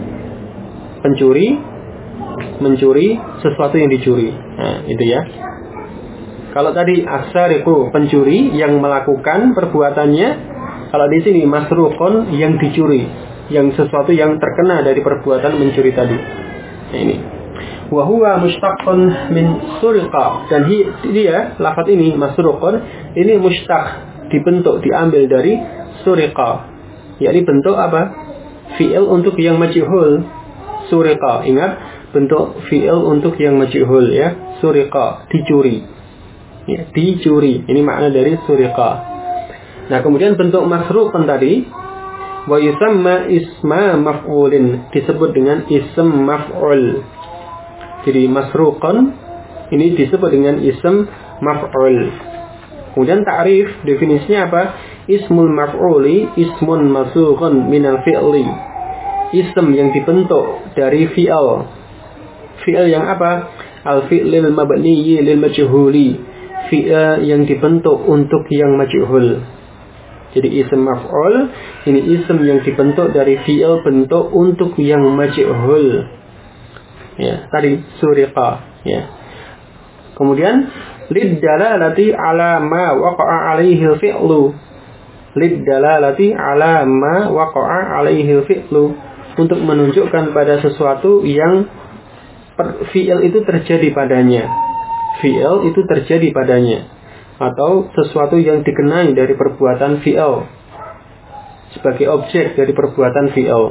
Pencuri mencuri sesuatu yang dicuri. Nah, itu ya. Kalau tadi as-sariqu, pencuri yang melakukan perbuatannya, kalau di sini masruqun, yang dicuri, yang sesuatu yang terkena dari perbuatan mencuri tadi. Nah, ini. Wa huwa mushtaqqun min suriqa, dan dia lafaz ini masruqun ini mushtaq, dibentuk, diambil dari suriqa, yakni bentuk apa? Fi'il untuk yang majhul. Suriqa, ingat bentuk fi'il untuk yang majhul ya. Suriqa, dicuri. Ya, dicuri. Ini makna dari suriqa. Nah, kemudian bentuk masruqun tadi wa yusamma isma maf'ulin, disebut dengan ism maf'ul. Jadi masruqan ini disebut dengan ism maf'ul. Kemudian ta'rif, definisinya apa? Ismul maf'uli ismun masruqan minal fi'li. Ism yang dibentuk dari fi'il. Fi'il yang apa? Al-fi'lil mabniyyi lil majhuli. Fi'il yang dibentuk untuk yang majhul. Jadi ism maf'ul ini ism yang dibentuk dari fi'il bentuk untuk yang majhul. Ya, tadi suriqa ya. Kemudian liddalalati ala ma waqa'a alaihi fi'lu. Liddalalati ala ma waqa'a alaihi fi'lu, untuk menunjukkan pada sesuatu yang fi'il itu terjadi padanya. Fi'il itu terjadi padanya, atau sesuatu yang dikenai dari perbuatan fi'il sebagai objek dari perbuatan fi'il.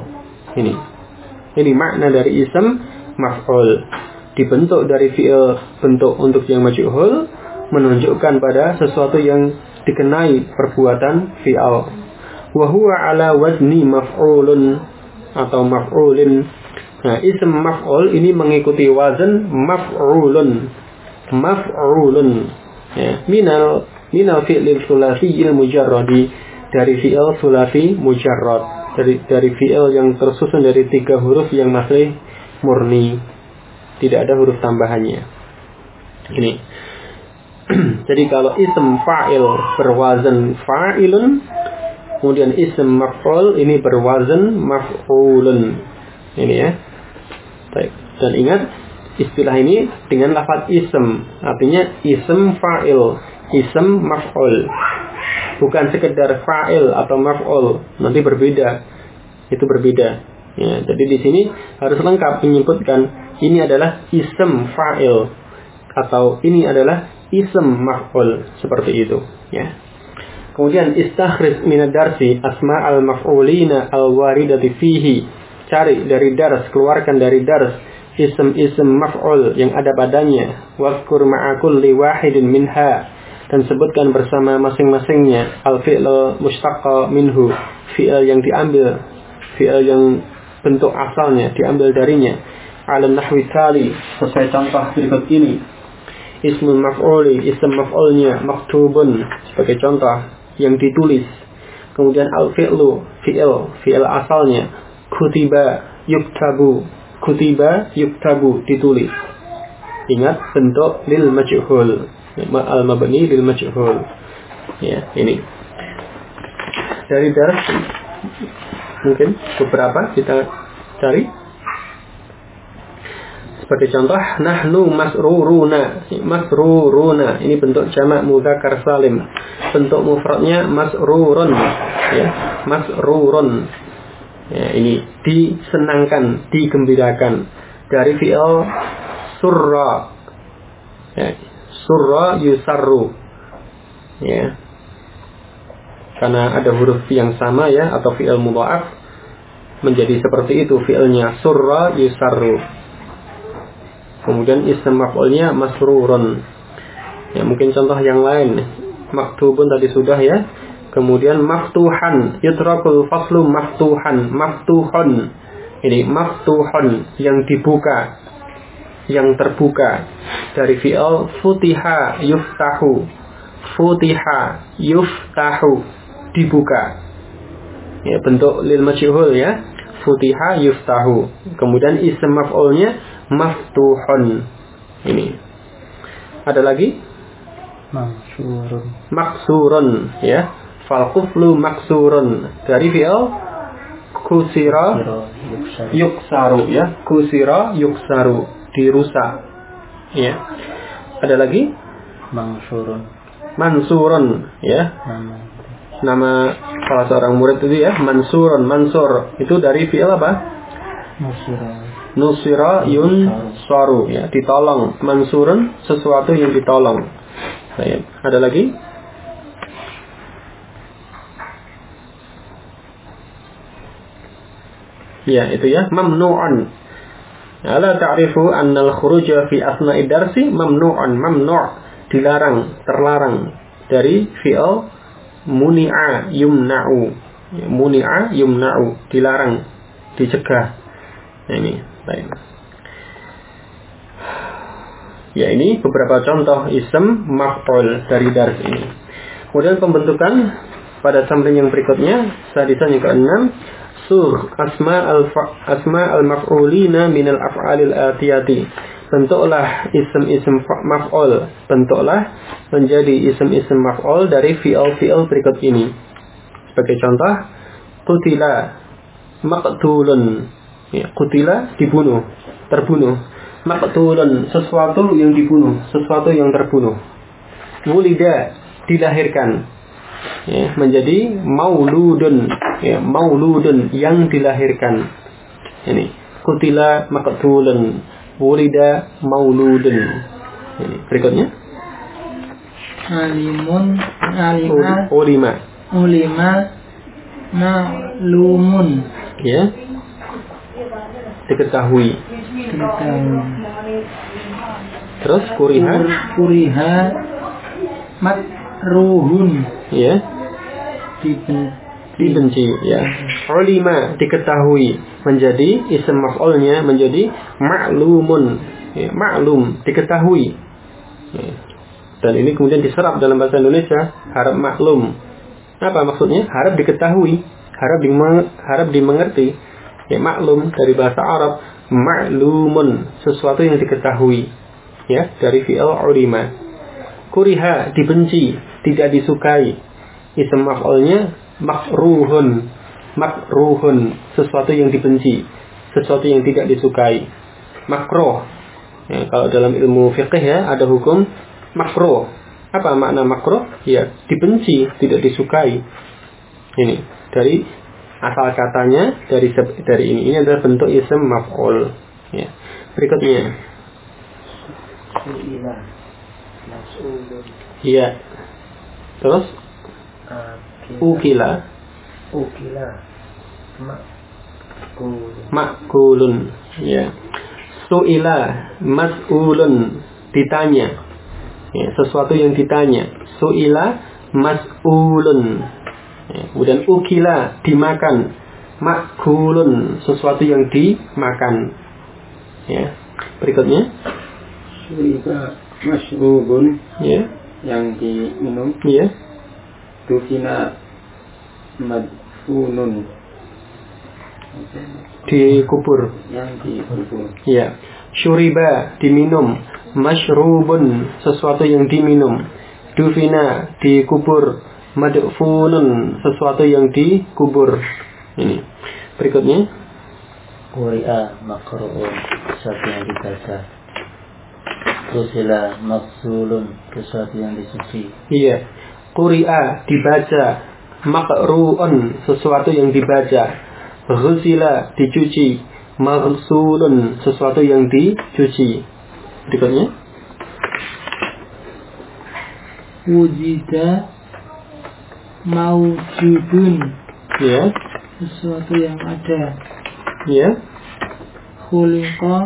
Ini makna dari ism maf'ul, dibentuk dari fi'il bentuk untuk yang majhul, menunjukkan pada sesuatu yang dikenai perbuatan fi'il. Wa huwa ala wazni maf'ulun atau maf'ulin. Nah, ism maf'ul ini mengikuti wazan maf'ulun. Maf'ulun ya, minal fi'lil sulasiyyil mujarradi, dari fi'il sulasi mujarrad, dari fi'il yang tersusun dari 3 huruf yang masih murni, tidak ada huruf tambahannya. Ini. Jadi kalau ism fa'il berwazan fa'ilun, kemudian ism maf'ul ini berwazan maf'ulun. Ini ya. Baik. Dan ingat istilah ini dengan lafaz ism, artinya ism fa'il, ism maf'ul. Bukan sekedar fa'il atau maf'ul, nanti berbeda. Itu berbeda. Ya, jadi di sini harus lengkap menyebutkan ini adalah ism fa'il atau ini adalah ism maf'ul, seperti itu ya. Kemudian istakhrij min ad-darsi asma al-maf'ulina al-waridati fihi, cari dari dars, keluarkan dari dars ism-ism maf'ul yang ada padanya. Wazkur ma'a kulli wahidin minha, dan sebutkan bersama masing-masingnya al-fi'l mushtaqqa minhu, fi'il yang diambil, fi'il yang bentuk asalnya diambil darinya. Ala nahwi tali, sesuai contoh berikut ini. Ismul maf'uli, ism maf'ulnya maktubun, sebagai contoh yang ditulis. Kemudian al-fi'lu, fi'il asalnya kutiba yuktabu, ditulis. Ingat bentuk lil majhul, al-mabni lil majhul. Ya, ini. Dari dars mungkin beberapa kita cari. Sebagai contoh, nahnu masruruna. Ini bentuk jamak mudzakkar salim. Bentuk mufradnya masrurun, ya, masrurun. Ya, ini disenangkan, digembirakan. Dari fi'il surra. Ya, surra yusarru. Ya. Karena ada huruf yang sama, ya, atau fi'il mudha'af menjadi seperti itu fi'ilnya surra yusarru. Kemudian ism maf'ulnya masrurun. Ya, mungkin contoh yang lain. Maktubun tadi sudah, ya. Kemudian maftuhan, yutrakul faslu maftuhan, maftuhun. Ini maftuhun, yang dibuka, yang terbuka. Dari fi'il futiha yuftahu. Futiha yuftahu, dibuka. Ya, bentuk lil majhul, ya. Futiha yuftahu. Kemudian ism maf'ulnya maftuhun. Ini. Ada lagi? Maksurun, ya. Fal quflu maksurun. Dari fi'il kusira yuksaru, ya. Kusira yuksaru, dirusak. Ya. Ada lagi? Mansurun, ya. Nama salah seorang murid itu, ya, Mansurun, Mansur. Itu dari fi'il apa? Nusira yunsaru, ya, ditolong. Mansurun, sesuatu yang ditolong. Baik. Ada lagi? Ya, itu, ya, mamnu'an. Ala ta'rifu annal khuruja fi asna'i darsi mamnu'an, mamnu', dilarang, terlarang. Dari fi'il muni'a yumna'u. Ya, muni'a yumna'u, dilarang, dicegah. Nah, ini, baik. Ya, ini beberapa contoh ism maf'ul dari dars ini. Kemudian pembentukan pada sampling yang berikutnya, sadisan yang ke-6, asma al-maf'ulina minal af'alil atiyati. Bentuklah ism-ism maf'ul, bentuklah menjadi ism-ism maf'ul dari fi'il berikut ini. Sebagai contoh, qutila maqtulun. Ya, qutila, dibunuh, terbunuh. Maqtulun, sesuatu yang dibunuh, sesuatu yang terbunuh. Wulida, dilahirkan. Ya, menjadi mauludun, ya, mauludun, yang dilahirkan. Ini qutila maqtulun, wulida mauludun. Ini berikutnya ulima ma'lumun, ya, diketahui. Terus kuriha makruhun, ya, dibenci, ya. Ulima, diketahui, menjadi ism maf'ulnya menjadi ma'lumun, ya, maklum, diketahui. Ya. Dan ini kemudian diserap dalam bahasa Indonesia, harap maklum. Apa maksudnya? Harap diketahui, harap dimengerti. Ya, maklum dari bahasa Arab, ma'lumun, sesuatu yang diketahui. Ya, dari fi'il ulima. Kuriha, dibenci, tidak disukai. Ism maf'ulnya makruhun, sesuatu yang dibenci, sesuatu yang tidak disukai. Makruh. Ya, kalau dalam ilmu fiqh, ya, ada hukum makruh. Apa makna makruh? Ya, dibenci, tidak disukai. Ini dari asal katanya, dari ini adalah bentuk ism maf'ul. Ya. Berikutnya. Iya. Terus ukila makulun, ya. Su'ila mas'ulun, ditanya, ya, sesuatu yang ditanya. Su'ila mas'ulun, ya. Kemudian ukila, dimakan, Makulun, sesuatu yang dimakan. Ya. Berikutnya. Syuriba masyrubun. Ya. Yang diminum. Ya. Dufina madfunun. Dikubur. Yang dikubur. Ya. Syuriba, diminum. Masyrubun, sesuatu yang diminum. Dufina, dikubur. Madfunun, sesuatu yang dikubur. Ini. Berikutnya. Quri'a maqru'un, sesuatu yang dibaca. Ghusila maghsulun, sesuatu yang dicuci. Iya. Quri'a, dibaca. Maqru'un, sesuatu yang dibaca. Ghusila, dicuci. Maghsulun, sesuatu yang dicuci. Berikutnya. Wujida maujudun, Ya. sesuatu yang ada. Ya. Khuliqa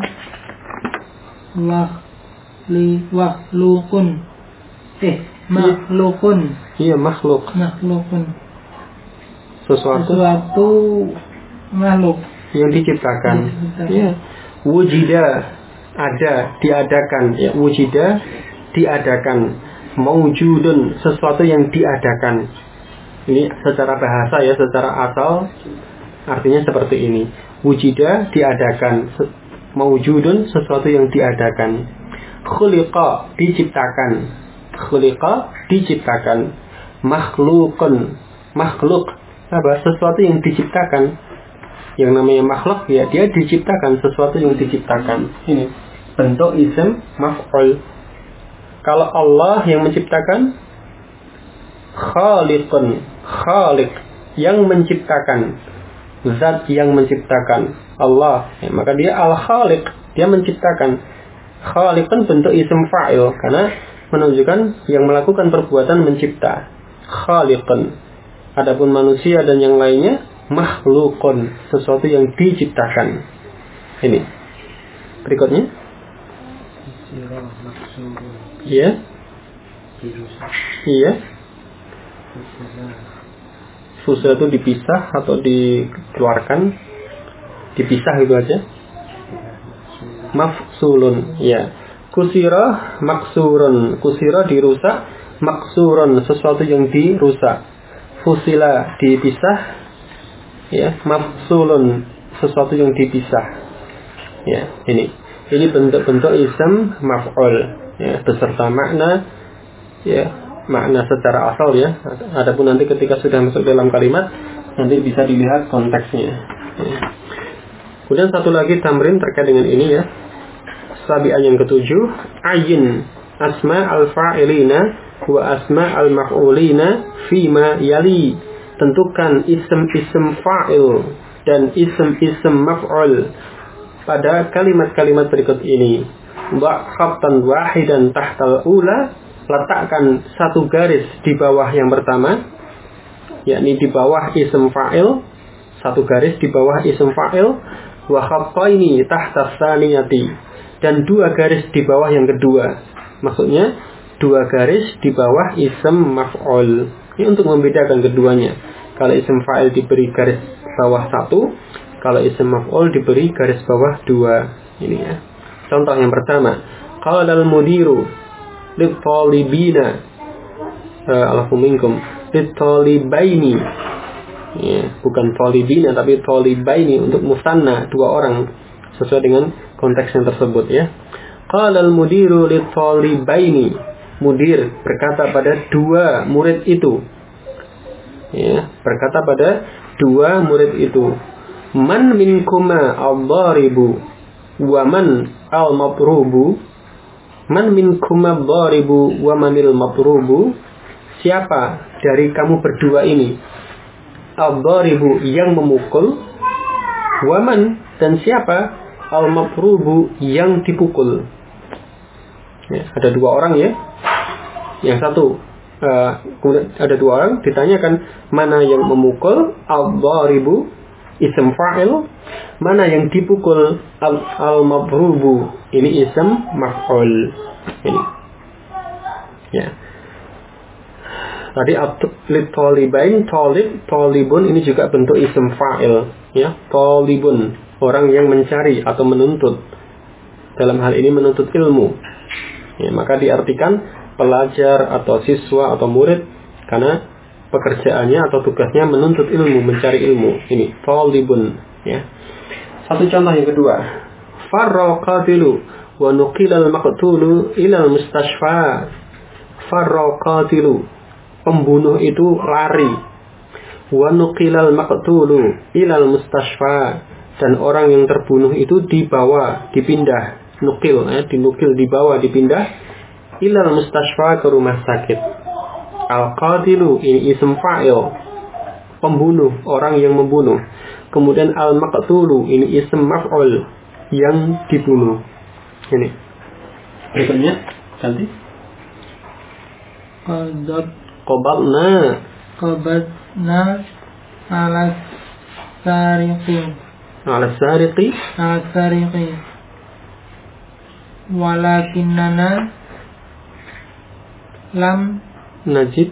makhlukun. Makhlukun. Iya, makhluk. Makhlukun. Sesuatu makhluk yang diciptakan. Ya. Wujida, ada, diadakan. Ya, wujida, diadakan. Maujudun, sesuatu yang diadakan. Ini secara bahasa ya, secara asal artinya seperti ini. Wujida, diadakan. Maujudun, sesuatu yang diadakan. Khuliqa, diciptakan. Khuliqa, diciptakan. Makhlukun, makhluk, apa? Sesuatu yang diciptakan. Yang namanya makhluk ya, dia diciptakan, sesuatu yang diciptakan. Ini bentuk ism maf'ul. Kalau Allah yang menciptakan, khaliqun, khaliq, yang menciptakan, zat yang menciptakan, Allah, ya, maka dia al-khaliq, dia menciptakan. Khaliqun bentuk isim fa'il karena menunjukkan yang melakukan perbuatan mencipta. Khaliqun. Adapun manusia dan yang lainnya makhlukun, sesuatu yang diciptakan. Ini. Berikutnya. Iya. Iya. Fusila itu dipisah atau dikeluarkan. Dipisah itu aja. Mafsulun, ya. Kusira maksurun. Kusira dirusak, maksurun sesuatu yang dirusak. Fusila dipisah, ya. Mafsulun sesuatu yang dipisah. Ya, ini bentuk-bentuk ism maf'ul, ya, beserta makna, ya, makna secara asal ya. Adapun nanti ketika sudah masuk dalam kalimat nanti bisa dilihat konteksnya. Ya. Kemudian satu lagi tamrin terkait dengan ini ya. Sabi'ah yang ketujuh, ayin asma al-fa'ilina wa asma al-maf'ulina fima yali. Tentukan ism-ism fa'il dan ism-ism maf'ul pada kalimat-kalimat berikut ini. Wa khabtan wahidan tahtal ula, letakkan satu garis di bawah yang pertama, yakni di bawah ism fa'il, satu garis di bawah ism fa'il. Wa khabtaini tahta tsaniyati, dan dua garis di bawah yang kedua. Maksudnya dua garis di bawah ism maf'ul. Ini untuk membedakan keduanya. Kalau ism fa'il diberi garis bawah satu, kalau ism maf'ul diberi garis bawah dua. Ini ya. Contoh yang pertama, qala al-mudiru lit-talibina alafu minkum lit-talibaini. Ya, bukan talibina tapi talibaini untuk musanna, dua orang, sesuai dengan konteks yang tersebut ya. Qala al-mudiru lit-talibaini. Mudir berkata pada dua murid itu. Ya, berkata pada dua murid itu. Man minkuma al-dharibu wa man al-mabrubu. Man minkuma al-dharibu wa manil mabrubu. Siapa dari kamu berdua ini al-dharibu yang memukul, wa man, dan siapa al-mabrubu yang dipukul. Ya, ada dua orang ya. Yang satu kemudian ada dua orang, ditanyakan mana yang memukul, al-dharibu ism fa'il, mana yang dipukul, al-mabrubu ini ism maf'ul. Ini ya. Tadi lit-tholibain, tholibun ini juga bentuk isim fa'il, ya. Tholibun, orang yang mencari atau menuntut. Dalam hal ini menuntut ilmu. Ya, maka diartikan pelajar atau siswa atau murid karena pekerjaannya atau tugasnya menuntut ilmu, mencari ilmu. Ini tholibun, ya. Satu contoh yang kedua. Farra qatilu wa nuqilal maqtulu ilal mustashfa. Farra qatilu, pembunuh itu lari. Wa nuqilal maqtulu ilal mustashfa, dan orang yang terbunuh itu dibawa, dipindah, nukil, dinukil, dibawa, dipindah ilal mustashfa, ke rumah sakit. Al-qatilu ini isim fa'il, pembunuh, orang yang membunuh. Kemudian al-maqtulu ini isim maf'ul, yang dibunuh. Ini berikutnya ganti. Qabatna ala sariqi walakinana lam najid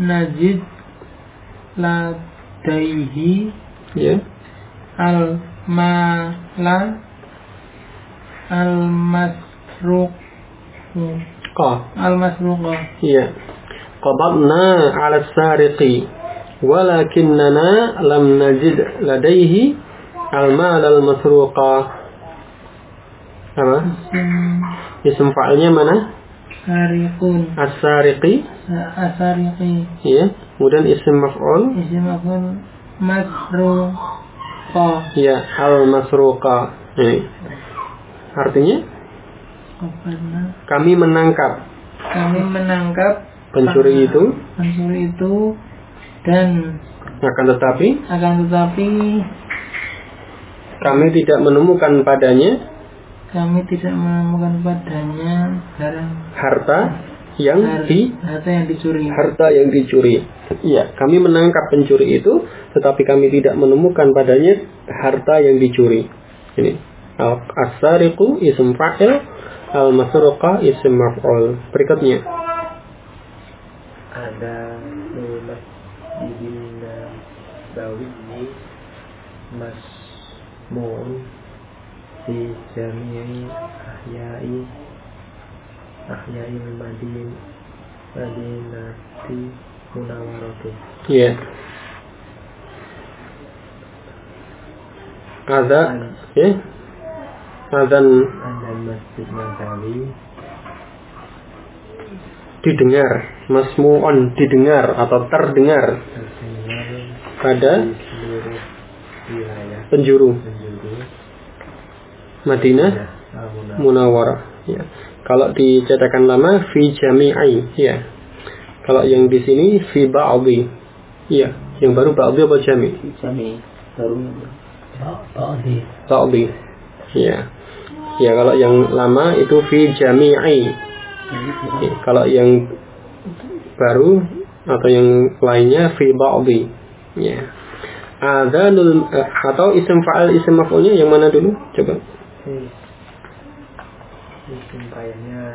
ladaihi ya al-masruqa ya. Qabatna ala sariqi walakinana lam najid ladaihi al-mal al-masruqa. Apa? Isim fa'ilnya mana? Sariqun. As-sariqi. Ya. Kemudian isim maf'ul. Masruqa. Ya, al-masruqa. Ini. Artinya? Kami menangkap pencuri itu dan akan tetapi kami tidak menemukan padanya harta yang dicuri. Iya, kami menangkap pencuri itu, tetapi kami tidak menemukan padanya harta yang dicuri. Ini as-sariqu isim fa'il, al-masruqa isim maf'ul. Berikutnya ada masjidin Nabawi masmun fi jami'i ahya'i madinati munawwarati. Ya. Azan Masjid Nabawi didengar, masmu'un didengar atau terdengar pada penjuru Madinah Munawwarah. Ya. Kalau di cetakan lama fi jami'i, ya. Kalau yang di sini fi ba'dhi. Iya, yang baru ba'dhi apa jami'? Jami' baru ba'dhi. Ya. Ya, kalau yang lama itu fi jami'i. Ya, kalau yang baru atau yang lainnya fi ba'dhi. Ya. Adzanul atau isim fa'il isim maf'ulnya yang mana dulu? Coba. Isim fa'ilnya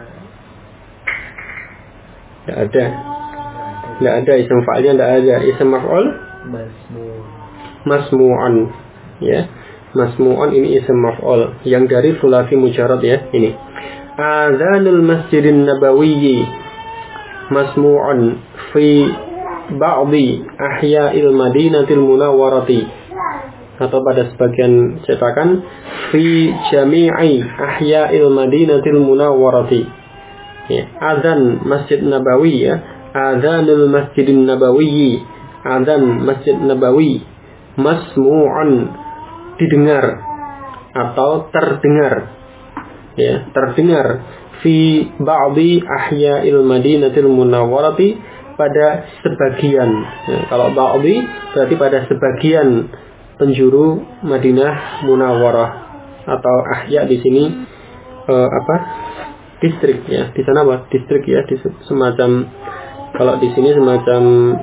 enggak ada isim fa'ilnya, enggak ada. Isim maf'ul masmu'an. Ya. Masmu'an ini isim maf'ul yang dari sulasi mujarrad, ya. Ini adzanul masjidin nabawiyyi masmu'an fi ba'dhi ahya'il madinatil munawwarati, atau pada sebagian cetakan fi jami'i ahya'il madinatil munawwarati. Ya, azan Masjid Nabawi, ya. Adzanul masjidin nabawiyyi, azan Masjid Nabawi masmu'an didengar atau terdengar, ya, terdengar fi ba'dhi ahya'il madinatil munawwarati, pada sebagian. Ya, kalau ba'dhi berarti pada sebagian penjuru Madinah Munawwarah, atau ahya di sini distrik, ya. Di sana apa? Distrik, ya, semacam, kalau di sini semacam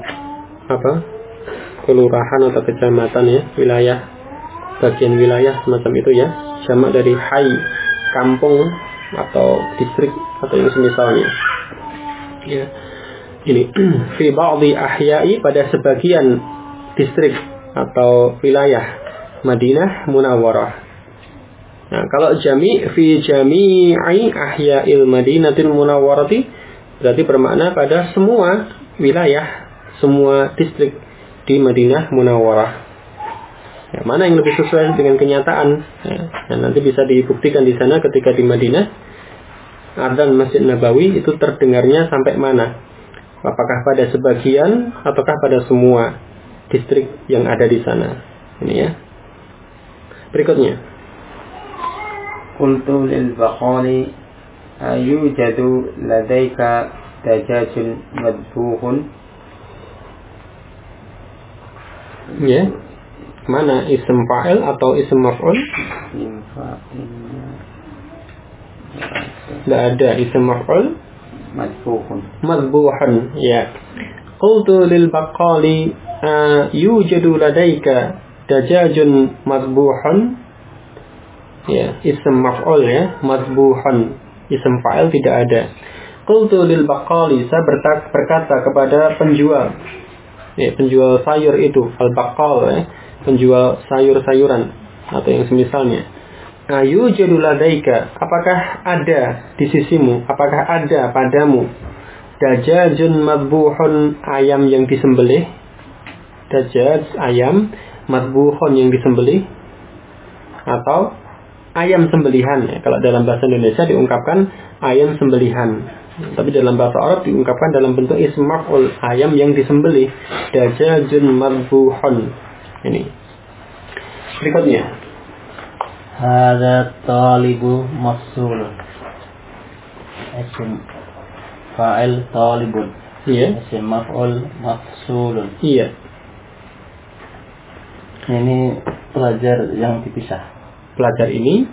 kelurahan atau kecamatan, ya, wilayah, bagian wilayah semacam itu, ya. Jamak dari hai, kampung atau distrik atau yang semisalnya. Ya. Ini fi ba'dhi ahya'i, pada sebagian distrik atau wilayah Madinah Munawwarah. Nah, kalau jami' fi jami'i ahya'il Madinatil Munawwarati, berarti bermakna pada semua wilayah, semua distrik di Madinah Munawwarah. Ya, mana yang lebih sesuai dengan kenyataan? Ya, dan nanti bisa dibuktikan di sana ketika di Madinah adzan Masjid Nabawi itu terdengarnya sampai mana? Apakah pada sebagian ataukah pada semua distrik yang ada di sana? Ini ya. Berikutnya. Qultu lil baqali ayujadu ladaika dajajun madbuhun. Ya. Mana isim fa'il atau isim maf'ul? Isim fa'ilnya tidak ada isim maf'ul. Madbuhun, ya. Qultu lil baqali yujadu ladaika dajajun madbuhun. Ya, isim maf'ul ya, madbuhun. Isim fa'il tidak ada. Qultu lil baqali, saya berkata kepada penjual. Ya, penjual sayur itu, al-baqal ya, penjual sayur-sayuran atau yang semisalnya. Yujadu ladaika, apakah ada di sisimu, apakah ada padamu dajajun madbuhun, ayam yang disembelih. Dajaj, ayam, madbuhun yang disembelih, atau ayam sembelihan ya. Kalau dalam bahasa Indonesia diungkapkan ayam sembelihan, tapi dalam bahasa Arab diungkapkan dalam bentuk ism maf'ul, ayam yang disembelih. Dajajun madbuhun. Ini. Berikutnya. Hadza talibu maf'ul. Ism fa'il talibun. Iya. Ism maf'ul maf'ulun. Iya. Ini pelajar yang dipisah. Pelajar ini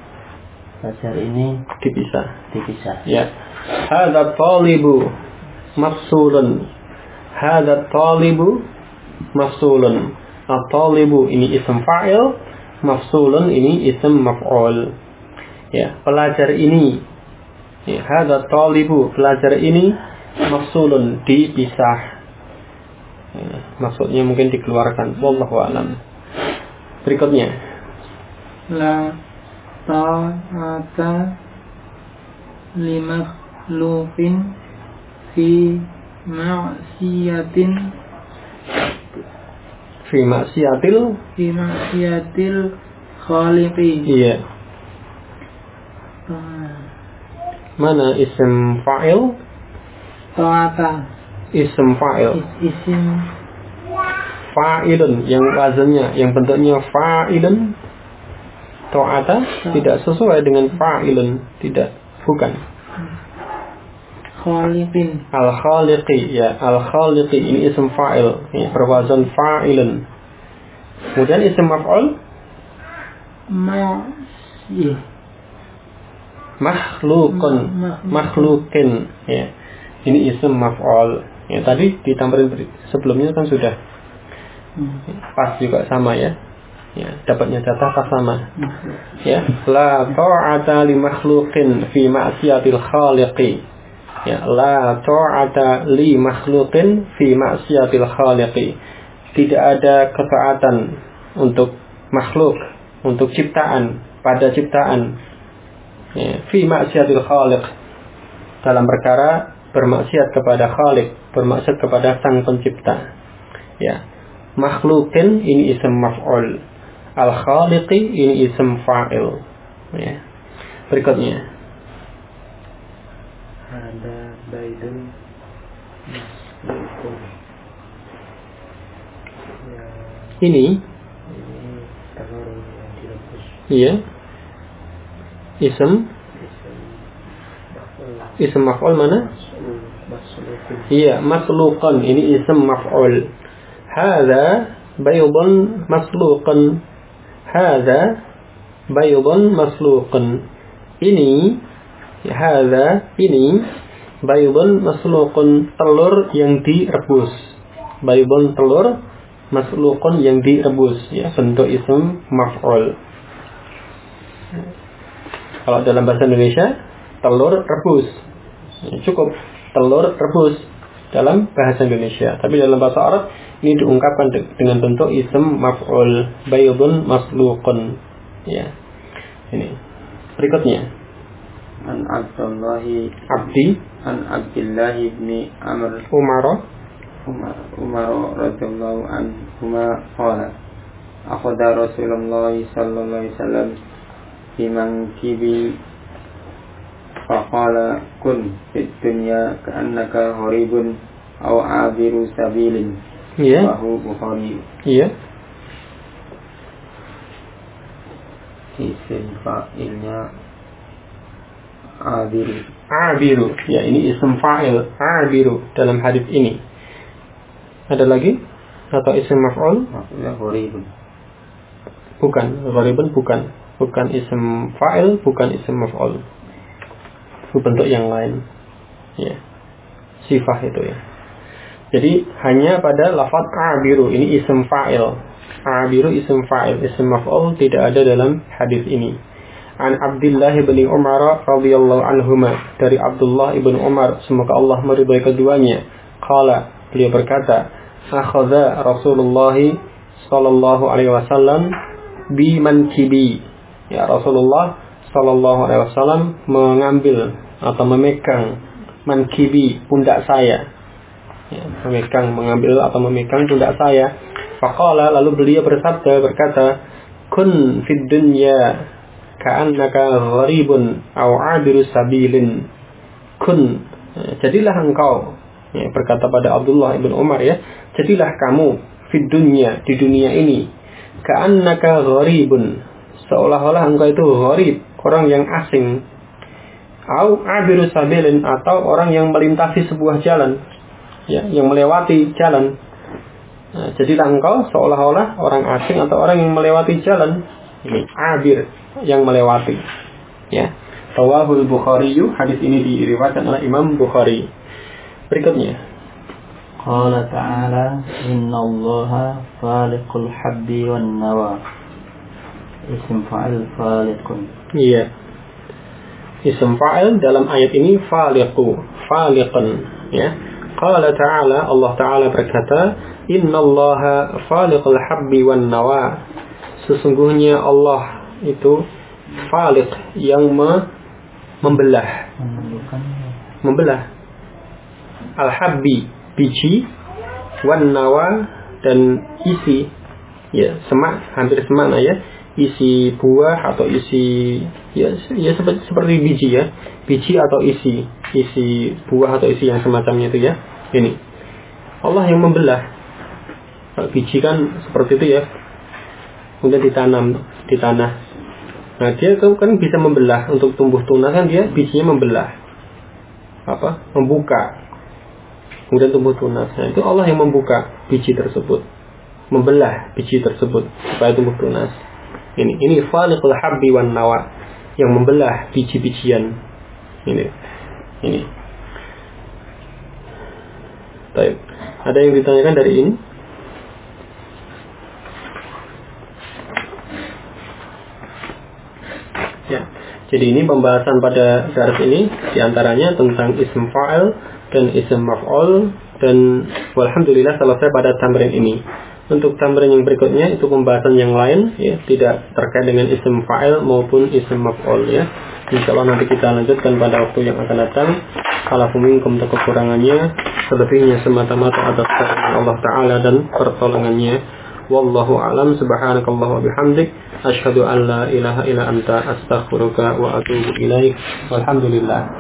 dipisah. Ya. Hadza talibu maf'ulun. Hadza talibu maf'ulun. At-talibu ini isim fa'il, maf'ulun ini isim maf'ul. Ya, pelajar ini. Ya, hadza talibu, pelajar ini, maf'ulun dipisah. Ya, maksudnya mungkin dikeluarkan. Wallahu a'lam. Berikutnya. La ta'ata limakhluqin fi ma'siyatin Fi maksiatil khaliqi. Iya. Mana isim fa'il? Ta'ata. Isim fa'il. Isim fa'ilun, yang wazannya, yang bentuknya fa'ilun. Ta'ata tidak sesuai dengan fa'ilun, tidak, bukan. Khaliqin. Al-khaliqi, ya, al-khaliqi ini isim fa'il, ya, berwazan fa'ilun. Kemudian isim maf'ul makhluqun, makhluqin, ya. Ini isim maf'ul. Ya, tadi ditambahin sebelumnya kan sudah. Pas juga sama ya. Ya, dapatnya jatah pas sama. Ya, la ta'ata li makhluqin fi ma'siyatil khaliqi. Ya, la ta'ata li makhluqin fi ma'siyatil khaliqi. Tidak ada ketaatan untuk makhluk, untuk ciptaan, pada ciptaan. Ya, fi ma'siyatil khaliq, dalam perkara bermaksiat kepada khaliq, bermaksiat kepada sang pencipta. Ya, makhluqin ini isim maf'ul, al-khaliqi ini isim fa'il. Ya. Berikutnya. Ada baidun masbukun. Ini telur yang direbus. iya. Isim maf'ul mana? Iya, masluqan ini isim maf'ul. Hadza baydun masluqan. Hadza baydun masluqan. Ini hadza ini baydun masluqan, telur yang direbus. Baydun telur, masluqan yang direbus, ya, bentuk isim maf'ul. Kalau dalam bahasa Indonesia telur rebus, ya, cukup telur rebus. dalam bahasa Indonesia. Tapi dalam bahasa Arab ini diungkapkan dengan bentuk ism maf'ul, baydun masluqun. Ya. Ini. Berikutnya. An Abdullah bin Amr Umar radhiyallahu anhuma qala akhadha Rasulullah sallallahu alaihi wasallam bimankibi faqala kun fid dunya ka'annaka gharibun aw 'abiru sabilin. Iya. Rawahu Bukhari. Iya. Isim fa'ilnya abiru. Abiru. Ya, ini isim fa'il abiru dalam hadis ini. Ada lagi? Atau isim maf'ul? Maksudnya gharibun. Bukan, gharibun bukan. Bukan isim fa'il, bukan isim maf'ul. Itu bentuk yang lain. Ya. Sifah itu ya. Jadi hanya pada lafaz abiru, ini isim fa'il. Abiru isim fa'il, isim maf'ul tidak ada dalam hadis ini. An Abdullah bin Umar radhiyallahu anhuma, dari Abdullah ibn Umar, semoga Allah meridai keduanya. Qala, beliau berkata, akhadha Rasulullah sallallahu alaihi wasallam bi mankibi. Ya, Rasulullah sallallahu alaihi wasallam mengambil atau memegang mankibi, pundak saya. Ya, mengambil atau memegang pundak saya. Faqala, lalu beliau bersabda, berkata, kun fid dunya ka'annaka gharibun aw 'abiru sabilin. Kun, jadilah engkau, ya, berkata pada Abdullah ibn Umar, ya, jadilah kamu fid dunya, di dunia ini, ka'annaka gharibun, seolah-olah engkau itu gharib, orang yang asing, au 'abiru sabilin, atau orang yang melintasi sebuah jalan, ya, yang melewati jalan. Nah, jadilah engkau seolah-olah orang asing atau orang yang melewati jalan. Ini abir, yang melewati. Ya. Rawahul Bukhari, hadis ini diriwayatkan oleh Imam Bukhari. Berikutnya. Qala ta'ala innallaha faliqul habbi wan nawa. Isim fa'il faliqun. Iya. Isim fa'il dalam ayat ini faliqu, faliqun, ya. Qala ta'ala, Allah Ta'ala berkata, innallaha faliqul habbi wan nawa. Sesungguhnya Allah itu faliq, yang membelah. Al-habbi, biji, wan nawa, dan isi. Ya, semak, hampir semakna, ya. Isi buah atau isi, ya seperti biji, ya. Biji atau isi buah atau isi yang semacamnya itu, ya. Ini Allah yang membelah. Kalau biji kan seperti itu, ya, kemudian ditanam di tanah. Nah, dia kan bisa membelah. Untuk tumbuh tunas kan dia bijinya membelah, membuka, kemudian tumbuh tunas. Nah, itu Allah yang membuka biji tersebut, membelah biji tersebut supaya tumbuh tunas. Ini faliqul habbi wan nawa, yang membelah biji-bijian. Ini. Baik. Ada yang ditanyakan dari ini? Ya. Jadi ini pembahasan pada daras ini diantaranya tentang ism fa'il dan ism maf'ul, dan walhamdulillah selesai pada tamrin ini. Untuk tamrin yang berikutnya itu pembahasan yang lain, ya, tidak terkait dengan ism fa'il maupun ism maf'ul, ya. Insyaallah nanti kita lanjutkan pada waktu yang akan datang. Kalau minkum kekurangannya, selebihnya semata-mata atas kehendak Allah Ta'ala dan pertolongannya. Wallahu a'lam. Subhanakallah wa bihamdik, asyhadu an la ilaha illa anta, astaghfiruka wa atubu ilaik. Walhamdulillah.